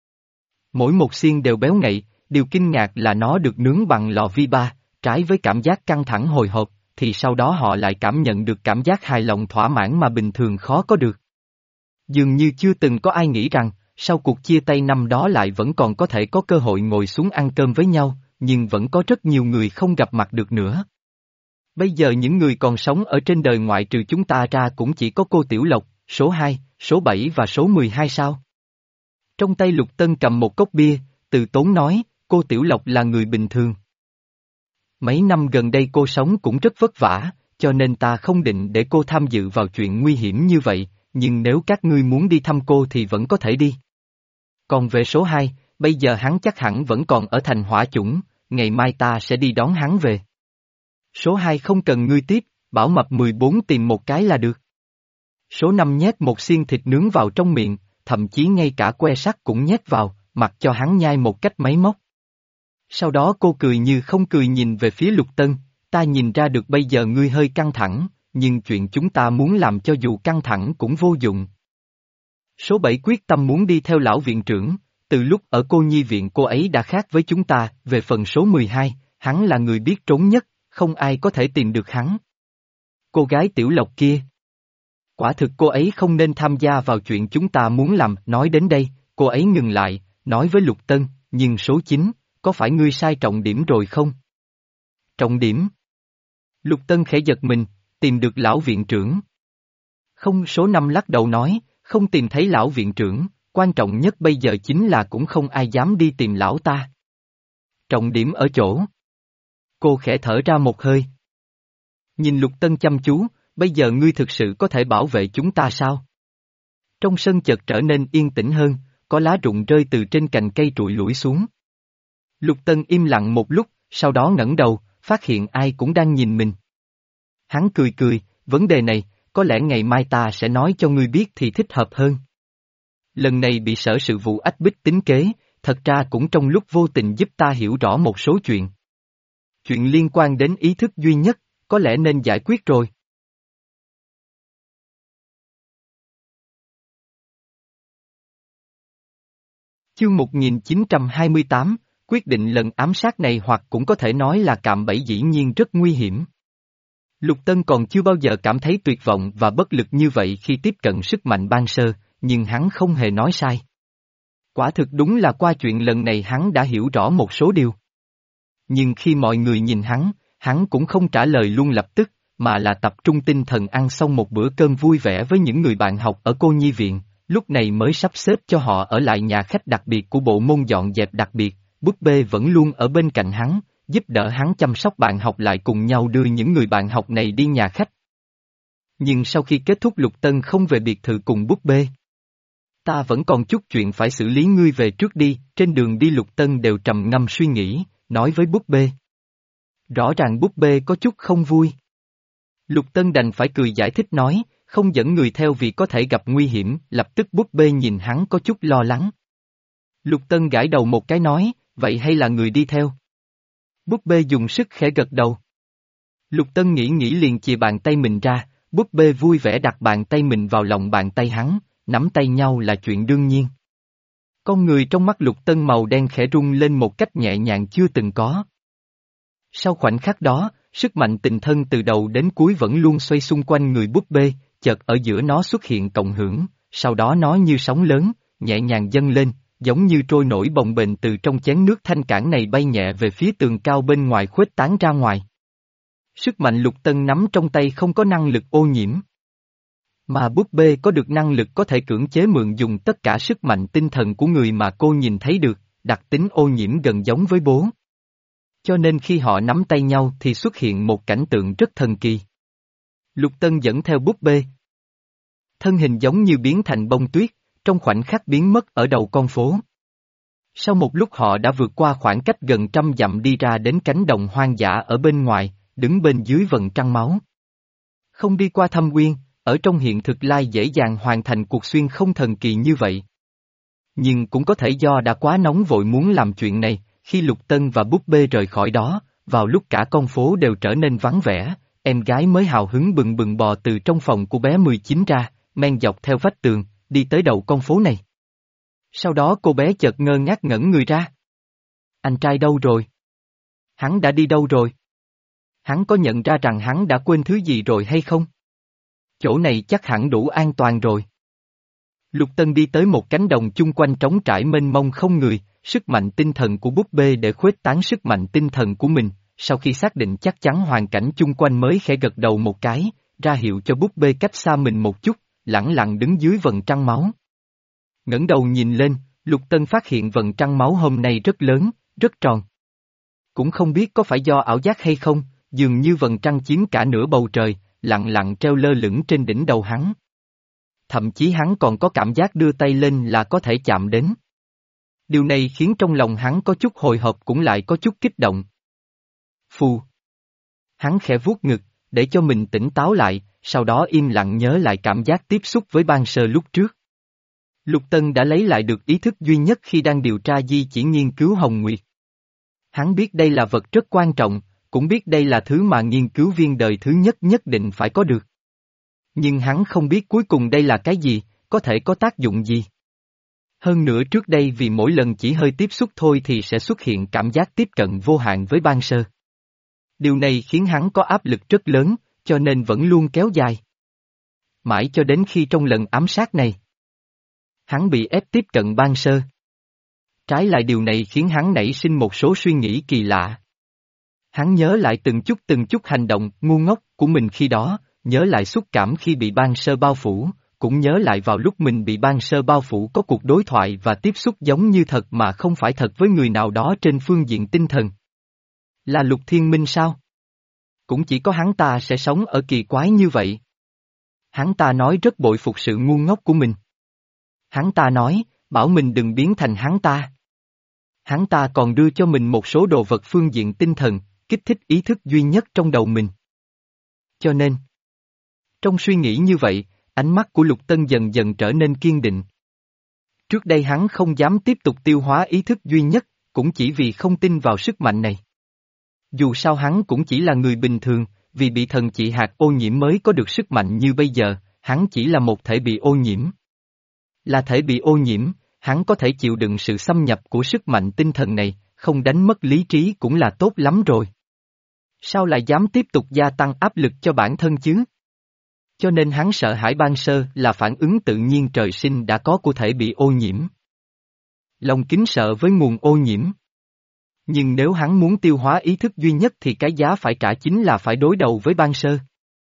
Mỗi một xiên đều béo ngậy, điều kinh ngạc là nó được nướng bằng lò vi ba, trái với cảm giác căng thẳng hồi hộp, thì sau đó họ lại cảm nhận được cảm giác hài lòng thỏa mãn mà bình thường khó có được. Dường như chưa từng có ai nghĩ rằng, sau cuộc chia tay năm đó lại vẫn còn có thể có cơ hội ngồi xuống ăn cơm với nhau, nhưng vẫn có rất nhiều người không gặp mặt được nữa. Bây giờ những người còn sống ở trên đời ngoại trừ chúng ta ra cũng chỉ có cô Tiểu Lộc, số hai, số bảy và số mười hai sao. Trong tay Lục Tân cầm một cốc bia, từ tốn nói, cô Tiểu Lộc là người bình thường. Mấy năm gần đây cô sống cũng rất vất vả, cho nên ta không định để cô tham dự vào chuyện nguy hiểm như vậy, nhưng nếu các ngươi muốn đi thăm cô thì vẫn có thể đi. Còn về số hai, bây giờ hắn chắc hẳn vẫn còn ở thành Hỏa Chủng, ngày mai ta sẽ đi đón hắn về. Số hai không cần ngươi tiếp, bảo mập mười bốn tìm một cái là được. Số năm nhét một xiên thịt nướng vào trong miệng, thậm chí ngay cả que sắt cũng nhét vào, mặc cho hắn nhai một cách máy móc. Sau đó cô cười như không cười nhìn về phía Lục Tân, ta nhìn ra được bây giờ ngươi hơi căng thẳng, nhưng chuyện chúng ta muốn làm cho dù căng thẳng cũng vô dụng. Số bảy quyết tâm muốn đi theo lão viện trưởng, từ lúc ở cô nhi viện cô ấy đã khác với chúng ta, về phần số mười hai, hắn là người biết trốn nhất, không ai có thể tìm được hắn. Cô gái Tiểu Lộc kia. Quả thực cô ấy không nên tham gia vào chuyện chúng ta muốn làm, nói đến đây, cô ấy ngừng lại, nói với Lục Tân, nhưng số chín, có phải ngươi sai trọng điểm rồi không? Trọng điểm? Lục Tân khẽ giật mình, tìm được lão viện trưởng. Không, số năm lắc đầu nói, không tìm thấy lão viện trưởng, quan trọng nhất bây giờ chính là cũng không ai dám đi tìm lão ta. Trọng điểm ở chỗ. Cô khẽ thở ra một hơi. Nhìn Lục Tân chăm chú, bây giờ ngươi thực sự có thể bảo vệ chúng ta sao? Trong sân chợt trở nên yên tĩnh hơn, có lá rụng rơi từ trên cành cây trụi lủi xuống. Lục Tân im lặng một lúc, sau đó ngẩng đầu, phát hiện ai cũng đang nhìn mình. Hắn cười cười, vấn đề này, có lẽ ngày mai ta sẽ nói cho ngươi biết thì thích hợp hơn. Lần này bị sở sự vụ ách bích tính kế, thật ra cũng trong lúc vô tình giúp ta hiểu rõ một số chuyện. Chuyện liên quan đến ý thức duy nhất, có lẽ nên giải quyết rồi. Chương một nghìn chín trăm hai mươi tám, quyết định lần ám sát này hoặc cũng có thể nói là cạm bẫy dĩ nhiên rất nguy hiểm. Lục Tân còn chưa bao giờ cảm thấy tuyệt vọng và bất lực như vậy khi tiếp cận sức mạnh ban sơ, nhưng hắn không hề nói sai. Quả thực đúng là qua chuyện lần này hắn đã hiểu rõ một số điều. Nhưng khi mọi người nhìn hắn, hắn cũng không trả lời luôn lập tức, mà là tập trung tinh thần ăn xong một bữa cơm vui vẻ với những người bạn học ở cô nhi viện, lúc này mới sắp xếp cho họ ở lại nhà khách đặc biệt của bộ môn dọn dẹp đặc biệt, búp bê vẫn luôn ở bên cạnh hắn, giúp đỡ hắn chăm sóc bạn học lại cùng nhau đưa những người bạn học này đi nhà khách. Nhưng sau khi kết thúc Lục Tân không về biệt thự cùng búp bê. Ta vẫn còn chút chuyện phải xử lý, ngươi về trước đi, trên đường đi Lục Tân đều trầm ngâm suy nghĩ, nói với búp bê. Rõ ràng búp bê có chút không vui. Lục Tân đành phải cười giải thích nói, không dẫn người theo vì có thể gặp nguy hiểm, lập tức búp bê nhìn hắn có chút lo lắng. Lục Tân gãi đầu một cái nói, vậy hay là người đi theo? Búp bê dùng sức khẽ gật đầu. Lục Tân nghĩ nghĩ liền chìa bàn tay mình ra, búp bê vui vẻ đặt bàn tay mình vào lòng bàn tay hắn, nắm tay nhau là chuyện đương nhiên. Con người trong mắt Lục Tân màu đen khẽ rung lên một cách nhẹ nhàng chưa từng có. Sau khoảnh khắc đó, sức mạnh tình thân từ đầu đến cuối vẫn luôn xoay xung quanh người búp bê, chợt ở giữa nó xuất hiện cộng hưởng, sau đó nó như sóng lớn, nhẹ nhàng dâng lên, giống như trôi nổi bồng bềnh từ trong chén nước thanh cản này bay nhẹ về phía tường cao bên ngoài khuếch tán ra ngoài. Sức mạnh Lục Tân nắm trong tay không có năng lực ô nhiễm. Mà búp bê có được năng lực có thể cưỡng chế mượn dùng tất cả sức mạnh tinh thần của người mà cô nhìn thấy được, đặc tính ô nhiễm gần giống với bố. Cho nên khi họ nắm tay nhau thì xuất hiện một cảnh tượng rất thần kỳ. Lục Tân dẫn theo búp bê. Thân hình giống như biến thành bông tuyết, trong khoảnh khắc biến mất ở đầu con phố. Sau một lúc họ đã vượt qua khoảng cách gần trăm dặm đi ra đến cánh đồng hoang dã ở bên ngoài, đứng bên dưới vầng trăng máu. Không đi qua thâm uyên, ở trong hiện thực lai dễ dàng hoàn thành cuộc xuyên không thần kỳ như vậy. Nhưng cũng có thể do đã quá nóng vội muốn làm chuyện này, khi Lục Tân và búp bê rời khỏi đó, vào lúc cả con phố đều trở nên vắng vẻ, em gái mới hào hứng bừng bừng bò từ trong phòng của bé mười chín ra, men dọc theo vách tường, đi tới đầu con phố này. Sau đó cô bé chợt ngơ ngác ngẩn người ra. Anh trai đâu rồi? Hắn đã đi đâu rồi? Hắn có nhận ra rằng hắn đã quên thứ gì rồi hay không? Chỗ này chắc hẳn đủ an toàn rồi. Lục Tân đi tới một cánh đồng chung quanh trống trải mênh mông không người, sức mạnh tinh thần của búp bê để khuếch tán sức mạnh tinh thần của mình, sau khi xác định chắc chắn hoàn cảnh chung quanh mới khẽ gật đầu một cái, ra hiệu cho búp bê cách xa mình một chút, lẳng lặng đứng dưới vầng trăng máu. Ngẩng đầu nhìn lên, Lục Tân phát hiện vầng trăng máu hôm nay rất lớn, rất tròn. Cũng không biết có phải do ảo giác hay không, dường như vầng trăng chiếm cả nửa bầu trời, lặng lặng treo lơ lửng trên đỉnh đầu hắn. Thậm chí hắn còn có cảm giác đưa tay lên là có thể chạm đến. Điều này khiến trong lòng hắn có chút hồi hộp cũng lại có chút kích động. Phù. Hắn khẽ vuốt ngực, để cho mình tỉnh táo lại, sau đó im lặng nhớ lại cảm giác tiếp xúc với ban sơ lúc trước. Lục Tân đã lấy lại được ý thức duy nhất khi đang điều tra di chỉ nghiên cứu Hồng Nguyệt. Hắn biết đây là vật rất quan trọng, cũng biết đây là thứ mà nghiên cứu viên đời thứ nhất nhất định phải có được. Nhưng hắn không biết cuối cùng đây là cái gì, có thể có tác dụng gì. Hơn nữa trước đây vì mỗi lần chỉ hơi tiếp xúc thôi thì sẽ xuất hiện cảm giác tiếp cận vô hạn với ban sơ. Điều này khiến hắn có áp lực rất lớn, cho nên vẫn luôn kéo dài. Mãi cho đến khi trong lần ám sát này, hắn bị ép tiếp cận ban sơ. Trái lại điều này khiến hắn nảy sinh một số suy nghĩ kỳ lạ. Hắn nhớ lại từng chút từng chút hành động ngu ngốc của mình khi đó, nhớ lại xúc cảm khi bị ban sơ bao phủ, cũng nhớ lại vào lúc mình bị ban sơ bao phủ có cuộc đối thoại và tiếp xúc giống như thật mà không phải thật với người nào đó trên phương diện tinh thần. Là Lục Thiên Minh sao? Cũng chỉ có hắn ta sẽ sống ở kỳ quái như vậy. Hắn ta nói rất bội phục sự ngu ngốc của mình. Hắn ta nói, bảo mình đừng biến thành hắn ta. Hắn ta còn đưa cho mình một số đồ vật phương diện tinh thần, kích thích ý thức duy nhất trong đầu mình. Cho nên, trong suy nghĩ như vậy, ánh mắt của Lục Tân dần dần trở nên kiên định. Trước đây hắn không dám tiếp tục tiêu hóa ý thức duy nhất, cũng chỉ vì không tin vào sức mạnh này. Dù sao hắn cũng chỉ là người bình thường, vì bị thần chỉ hạt ô nhiễm mới có được sức mạnh như bây giờ, hắn chỉ là một thể bị ô nhiễm. Là thể bị ô nhiễm, hắn có thể chịu đựng sự xâm nhập của sức mạnh tinh thần này, không đánh mất lý trí cũng là tốt lắm rồi. Sao lại dám tiếp tục gia tăng áp lực cho bản thân chứ? Cho nên hắn sợ hãi ban sơ là phản ứng tự nhiên trời sinh đã có của thể bị ô nhiễm. Lòng kính sợ với nguồn ô nhiễm. Nhưng nếu hắn muốn tiêu hóa ý thức duy nhất thì cái giá phải trả chính là phải đối đầu với ban sơ.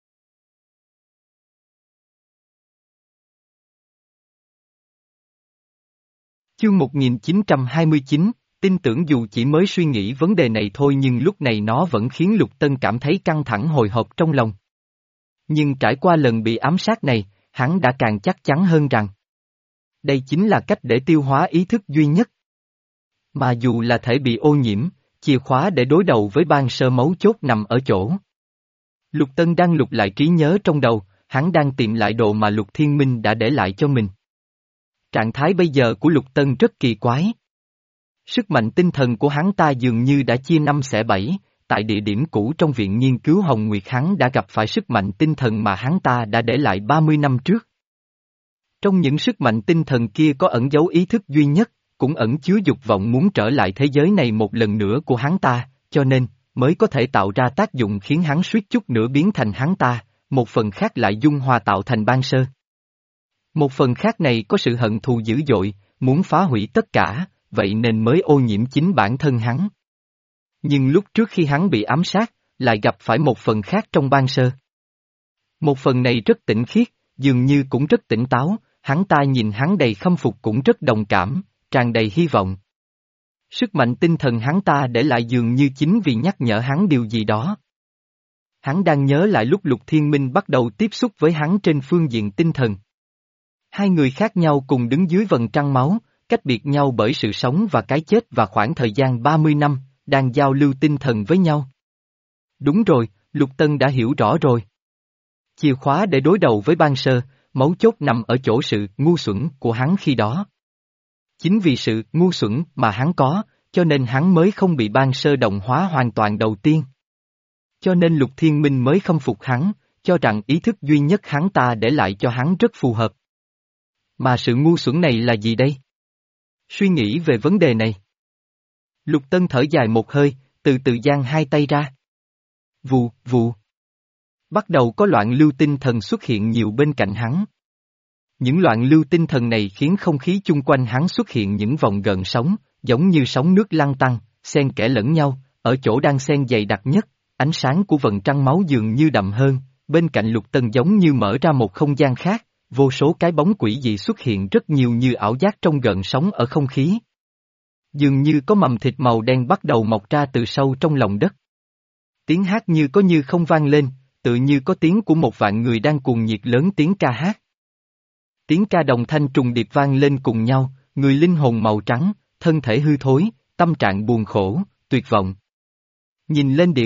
Chương một nghìn chín trăm hai mươi chín, tin tưởng dù chỉ mới suy nghĩ vấn đề này thôi nhưng lúc này nó vẫn khiến Lục Tân cảm thấy căng thẳng hồi hộp trong lòng. Nhưng trải qua lần bị ám sát này, hắn đã càng chắc chắn hơn rằng đây chính là cách để tiêu hóa ý thức duy nhất. Mà dù là thể bị ô nhiễm, chìa khóa để đối đầu với ban sơ mấu chốt nằm ở chỗ. Lục Tân đang lục lại trí nhớ trong đầu, hắn đang tìm lại đồ mà Lục Thiên Minh đã để lại cho mình. Trạng thái bây giờ của Lục Tân rất kỳ quái. Sức mạnh tinh thần của hắn ta dường như đã chia năm xẻ bảy, tại địa điểm cũ trong viện nghiên cứu Hồng Nguyệt hắn đã gặp phải sức mạnh tinh thần mà hắn ta đã để lại ba mươi năm trước. Trong những sức mạnh tinh thần kia có ẩn dấu ý thức duy nhất, cũng ẩn chứa dục vọng muốn trở lại thế giới này một lần nữa của hắn ta, cho nên, mới có thể tạo ra tác dụng khiến hắn suýt chút nữa biến thành hắn ta, một phần khác lại dung hòa tạo thành ban sơ. Một phần khác này có sự hận thù dữ dội, muốn phá hủy tất cả, vậy nên mới ô nhiễm chính bản thân hắn. Nhưng lúc trước khi hắn bị ám sát, lại gặp phải một phần khác trong ban sơ. Một phần này rất tỉnh khiết, dường như cũng rất tỉnh táo, hắn ta nhìn hắn đầy khâm phục cũng rất đồng cảm, tràn đầy hy vọng. Sức mạnh tinh thần hắn ta để lại dường như chính vì nhắc nhở hắn điều gì đó. Hắn đang nhớ lại lúc Lục Thiên Minh bắt đầu tiếp xúc với hắn trên phương diện tinh thần. Hai người khác nhau cùng đứng dưới vầng trăng máu, cách biệt nhau bởi sự sống và cái chết và khoảng thời gian ba mươi năm, đang giao lưu tinh thần với nhau. Đúng rồi, Lục Tân đã hiểu rõ rồi. Chìa khóa để đối đầu với ban sơ, mấu chốt nằm ở chỗ sự ngu xuẩn của hắn khi đó. Chính vì sự ngu xuẩn mà hắn có, cho nên hắn mới không bị ban sơ đồng hóa hoàn toàn đầu tiên. Cho nên Lục Thiên Minh mới khâm phục hắn, cho rằng ý thức duy nhất hắn ta để lại cho hắn rất phù hợp. Mà sự ngu xuẩn này là gì đây? Suy nghĩ về vấn đề này. Lục Tân thở dài một hơi, từ từ giang hai tay ra. Vù, vù. Bắt đầu có loạn lưu tinh thần xuất hiện nhiều bên cạnh hắn. Những loạn lưu tinh thần này khiến không khí chung quanh hắn xuất hiện những vòng gợn sóng, giống như sóng nước lăn tăn, xen kẽ lẫn nhau, ở chỗ đang xen dày đặc nhất, ánh sáng của vầng trăng máu dường như đậm hơn, bên cạnh Lục Tân giống như mở ra một không gian khác, vô số cái bóng quỷ dị xuất hiện rất nhiều như ảo giác trong gợn sóng ở không khí. Dường như có mầm thịt màu đen bắt đầu mọc ra từ sâu trong lòng đất. Tiếng hát như có như không vang lên, tự như có tiếng của một vạn người đang cuồng nhiệt lớn tiếng ca hát. Tiếng ca đồng thanh trùng điệp vang lên cùng nhau, người linh hồn màu trắng, thân thể hư thối, tâm trạng buồn khổ, tuyệt vọng. Nhìn lên địa ngục,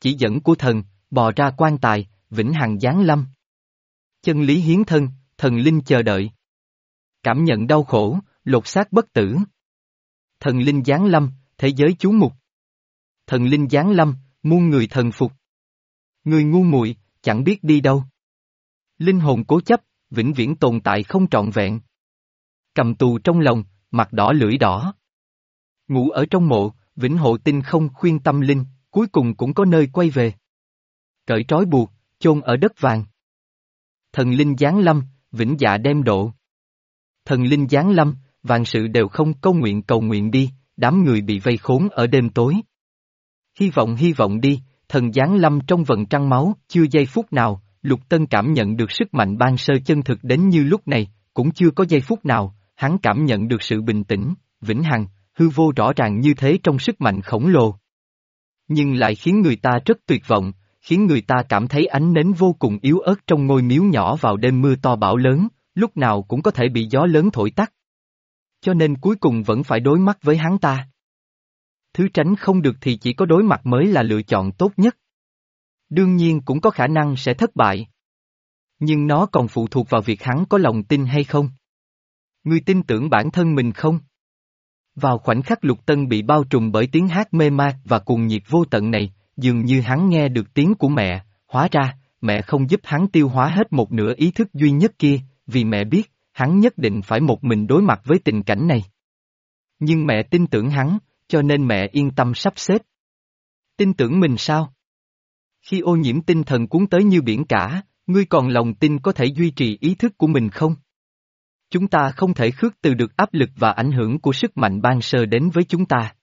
chỉ dẫn của thần, bò ra quan tài, vĩnh hằng giáng lâm. Chân lý hiến thân, thần linh chờ đợi. Cảm nhận đau khổ, lột xác bất tử. Thần linh giáng lâm, thế giới chú mục. Thần linh giáng lâm, muôn người thần phục. Người ngu muội, chẳng biết đi đâu. Linh hồn cố chấp, vĩnh viễn tồn tại không trọn vẹn. Cầm tù trong lòng, mặt đỏ lưỡi đỏ. Ngủ ở trong mộ, vĩnh hộ tinh không khuyên tâm linh, cuối cùng cũng có nơi quay về. Cởi trói buộc, chôn ở đất vàng. Thần linh giáng lâm, vĩnh dạ đem độ. Thần linh giáng lâm, vạn sự đều không câu nguyện cầu nguyện đi, đám người bị vây khốn ở đêm tối. Hy vọng hy vọng đi, thần giáng lâm trong vầng trăng máu, chưa giây phút nào, Lục Tân cảm nhận được sức mạnh ban sơ chân thực đến như lúc này, cũng chưa có giây phút nào, hắn cảm nhận được sự bình tĩnh, vĩnh hằng, hư vô rõ ràng như thế trong sức mạnh khổng lồ. Nhưng lại khiến người ta rất tuyệt vọng, khiến người ta cảm thấy ánh nến vô cùng yếu ớt trong ngôi miếu nhỏ vào đêm mưa to bão lớn, lúc nào cũng có thể bị gió lớn thổi tắt. Cho nên cuối cùng vẫn phải đối mặt với hắn ta. Thứ tránh không được thì chỉ có đối mặt mới là lựa chọn tốt nhất. Đương nhiên cũng có khả năng sẽ thất bại. Nhưng nó còn phụ thuộc vào việc hắn có lòng tin hay không. Ngươi tin tưởng bản thân mình không? Vào khoảnh khắc Lục Tân bị bao trùm bởi tiếng hát mê man và cuồng nhiệt vô tận này, dường như hắn nghe được tiếng của mẹ, hóa ra, mẹ không giúp hắn tiêu hóa hết một nửa ý thức duy nhất kia, vì mẹ biết, hắn nhất định phải một mình đối mặt với tình cảnh này. Nhưng mẹ tin tưởng hắn, cho nên mẹ yên tâm sắp xếp. Tin tưởng mình sao? Khi ô nhiễm tinh thần cuốn tới như biển cả, ngươi còn lòng tin có thể duy trì ý thức của mình không? Chúng ta không thể khước từ được áp lực và ảnh hưởng của sức mạnh ban sơ đến với chúng ta.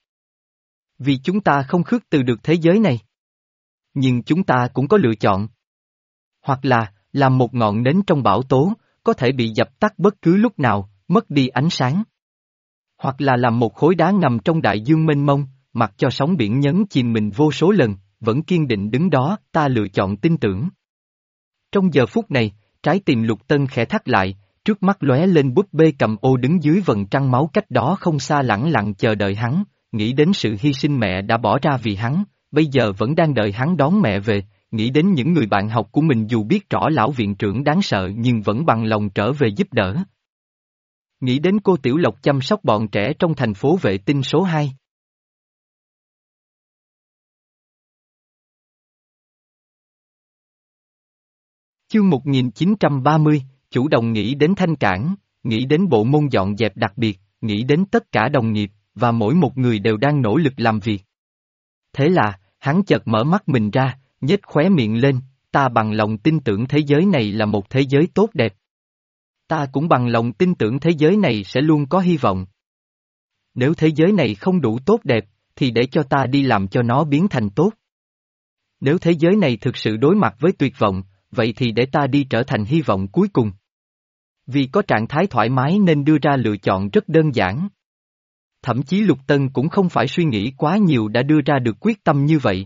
Vì chúng ta không khước từ được thế giới này. Nhưng chúng ta cũng có lựa chọn. Hoặc là, làm một ngọn nến trong bão tố, có thể bị dập tắt bất cứ lúc nào, mất đi ánh sáng. Hoặc là làm một khối đá ngầm trong đại dương mênh mông, mặc cho sóng biển nhấn chìm mình vô số lần, vẫn kiên định đứng đó, ta lựa chọn tin tưởng. Trong giờ phút này, trái tim Lục Tân khẽ thắt lại, trước mắt lóe lên búp bê cầm ô đứng dưới vầng trăng máu cách đó không xa lẳng lặng chờ đợi hắn, nghĩ đến sự hy sinh mẹ đã bỏ ra vì hắn, bây giờ vẫn đang đợi hắn đón mẹ về, nghĩ đến những người bạn học của mình dù biết rõ lão viện trưởng đáng sợ nhưng vẫn bằng lòng trở về giúp đỡ. Nghĩ đến cô Tiểu Lộc chăm sóc bọn trẻ trong thành phố vệ tinh số hai. Chương một nghìn chín trăm ba mươi, chủ động nghĩ đến thanh cảng, nghĩ đến bộ môn dọn dẹp đặc biệt, nghĩ đến tất cả đồng nghiệp, và mỗi một người đều đang nỗ lực làm việc. Thế là, hắn chợt mở mắt mình ra, nhếch khóe miệng lên, ta bằng lòng tin tưởng thế giới này là một thế giới tốt đẹp. Ta cũng bằng lòng tin tưởng thế giới này sẽ luôn có hy vọng. Nếu thế giới này không đủ tốt đẹp, thì để cho ta đi làm cho nó biến thành tốt. Nếu thế giới này thực sự đối mặt với tuyệt vọng, vậy thì để ta đi trở thành hy vọng cuối cùng. Vì có trạng thái thoải mái nên đưa ra lựa chọn rất đơn giản. Thậm chí Lục Tân cũng không phải suy nghĩ quá nhiều đã đưa ra được quyết tâm như vậy.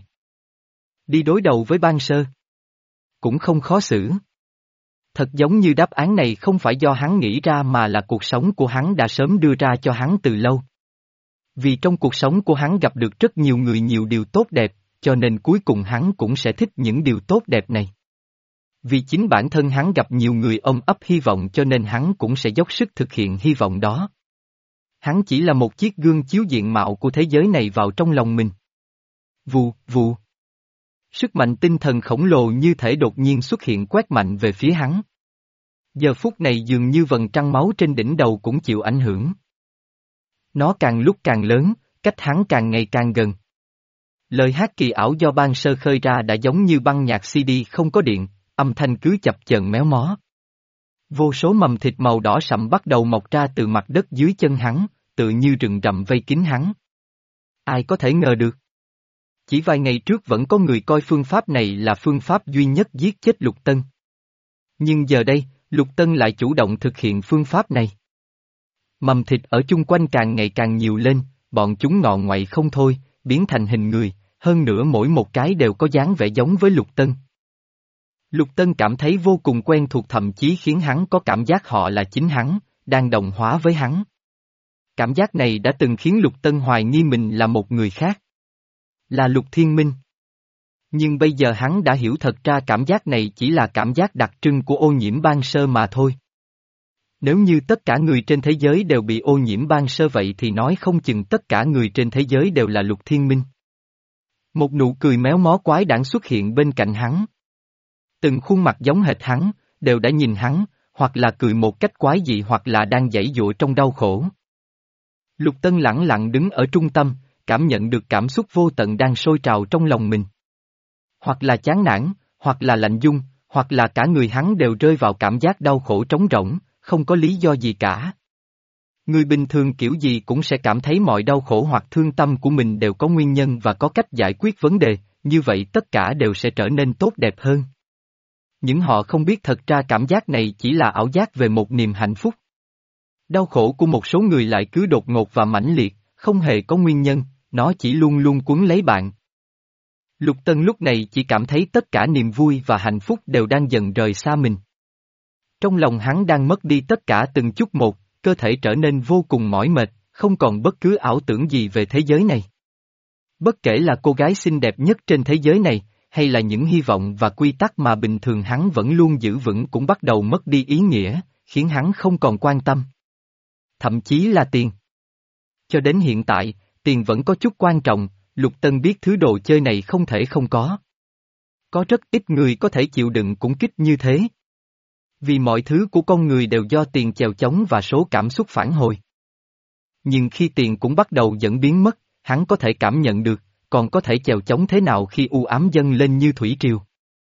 Đi đối đầu với Ban Sơ. Cũng không khó xử. Thật giống như đáp án này không phải do hắn nghĩ ra mà là cuộc sống của hắn đã sớm đưa ra cho hắn từ lâu. Vì trong cuộc sống của hắn gặp được rất nhiều người nhiều điều tốt đẹp, cho nên cuối cùng hắn cũng sẽ thích những điều tốt đẹp này. Vì chính bản thân hắn gặp nhiều người ôm ấp hy vọng cho nên hắn cũng sẽ dốc sức thực hiện hy vọng đó. Hắn chỉ là một chiếc gương chiếu diện mạo của thế giới này vào trong lòng mình. Vù, vù. Sức mạnh tinh thần khổng lồ như thể đột nhiên xuất hiện quét mạnh về phía hắn. Giờ phút này dường như vầng trăng máu trên đỉnh đầu cũng chịu ảnh hưởng. Nó càng lúc càng lớn, cách hắn càng ngày càng gần. Lời hát kỳ ảo do Ban Sơ khơi ra đã giống như băng nhạc xê đê không có điện, âm thanh cứ chập chờn méo mó. Vô số mầm thịt màu đỏ sậm bắt đầu mọc ra từ mặt đất dưới chân hắn, tự như rừng rậm vây kín hắn. Ai có thể ngờ được? Chỉ vài ngày trước vẫn có người coi phương pháp này là phương pháp duy nhất giết chết Lục Tân. Nhưng giờ đây, Lục Tân lại chủ động thực hiện phương pháp này. Mầm thịt ở chung quanh càng ngày càng nhiều lên, bọn chúng ngọ ngoại không thôi, biến thành hình người, hơn nữa mỗi một cái đều có dáng vẻ giống với Lục Tân. Lục Tân cảm thấy vô cùng quen thuộc thậm chí khiến hắn có cảm giác họ là chính hắn, đang đồng hóa với hắn. Cảm giác này đã từng khiến Lục Tân hoài nghi mình là một người khác. Là Lục Thiên Minh. Nhưng bây giờ hắn đã hiểu thật ra cảm giác này chỉ là cảm giác đặc trưng của ô nhiễm ban sơ mà thôi. Nếu như tất cả người trên thế giới đều bị ô nhiễm ban sơ vậy thì nói không chừng tất cả người trên thế giới đều là Lục Thiên Minh. Một nụ cười méo mó quái đản xuất hiện bên cạnh hắn. Từng khuôn mặt giống hệt hắn, đều đã nhìn hắn, hoặc là cười một cách quái dị hoặc là đang giãy giụa trong đau khổ. Lục Tân lẳng lặng đứng ở trung tâm, cảm nhận được cảm xúc vô tận đang sôi trào trong lòng mình. Hoặc là chán nản, hoặc là lạnh dung, hoặc là cả người hắn đều rơi vào cảm giác đau khổ trống rỗng, không có lý do gì cả. Người bình thường kiểu gì cũng sẽ cảm thấy mọi đau khổ hoặc thương tâm của mình đều có nguyên nhân và có cách giải quyết vấn đề, như vậy tất cả đều sẽ trở nên tốt đẹp hơn. Nhưng họ không biết thật ra cảm giác này chỉ là ảo giác về một niềm hạnh phúc. Đau khổ của một số người lại cứ đột ngột và mãnh liệt, không hề có nguyên nhân, nó chỉ luôn luôn cuốn lấy bạn. Lục Tân lúc này chỉ cảm thấy tất cả niềm vui và hạnh phúc đều đang dần rời xa mình. Trong lòng hắn đang mất đi tất cả từng chút một, cơ thể trở nên vô cùng mỏi mệt, không còn bất cứ ảo tưởng gì về thế giới này. Bất kể là cô gái xinh đẹp nhất trên thế giới này, hay là những hy vọng và quy tắc mà bình thường hắn vẫn luôn giữ vững cũng bắt đầu mất đi ý nghĩa, khiến hắn không còn quan tâm. Thậm chí là tiền. Cho đến hiện tại, tiền vẫn có chút quan trọng, Lục Tân biết thứ đồ chơi này không thể không có. Có rất ít người có thể chịu đựng cũng kích như thế. Vì mọi thứ của con người đều do tiền chèo chống và số cảm xúc phản hồi. Nhưng khi tiền cũng bắt đầu dần biến mất, hắn có thể cảm nhận được, còn có thể chèo chống thế nào khi u ám dâng lên như thủy triều.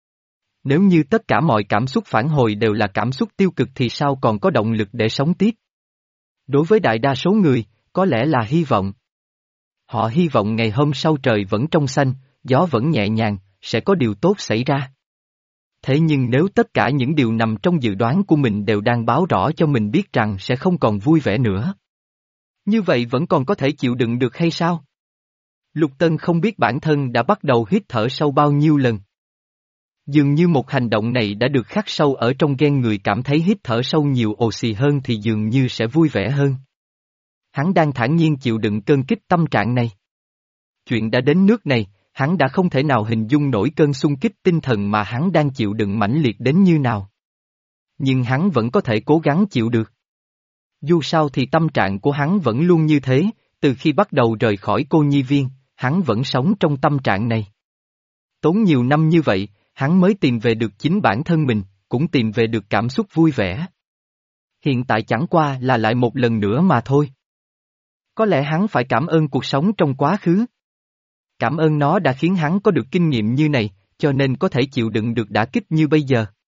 Nếu như tất cả mọi cảm xúc phản hồi đều là cảm xúc tiêu cực thì sao còn có động lực để sống tiếp? Đối với đại đa số người, có lẽ là hy vọng. Họ hy vọng ngày hôm sau trời vẫn trong xanh, gió vẫn nhẹ nhàng, sẽ có điều tốt xảy ra. Thế nhưng nếu tất cả những điều nằm trong dự đoán của mình đều đang báo rõ cho mình biết rằng sẽ không còn vui vẻ nữa. Như vậy vẫn còn có thể chịu đựng được hay sao? Lục Tân không biết bản thân đã bắt đầu hít thở sâu bao nhiêu lần. Dường như một hành động này đã được khắc sâu ở trong gen người, cảm thấy hít thở sâu nhiều oxy hơn thì dường như sẽ vui vẻ hơn. Hắn đang thản nhiên chịu đựng cơn kích tâm trạng này. Chuyện đã đến nước này, hắn đã không thể nào hình dung nổi cơn xung kích tinh thần mà hắn đang chịu đựng mãnh liệt đến như nào. Nhưng hắn vẫn có thể cố gắng chịu được. Dù sao thì tâm trạng của hắn vẫn luôn như thế, từ khi bắt đầu rời khỏi cô nhi viên, hắn vẫn sống trong tâm trạng này. Tốn nhiều năm như vậy, hắn mới tìm về được chính bản thân mình, cũng tìm về được cảm xúc vui vẻ. Hiện tại chẳng qua là lại một lần nữa mà thôi. Có lẽ hắn phải cảm ơn cuộc sống trong quá khứ. Cảm ơn nó đã khiến hắn có được kinh nghiệm như này, cho nên có thể chịu đựng được đả kích như bây giờ.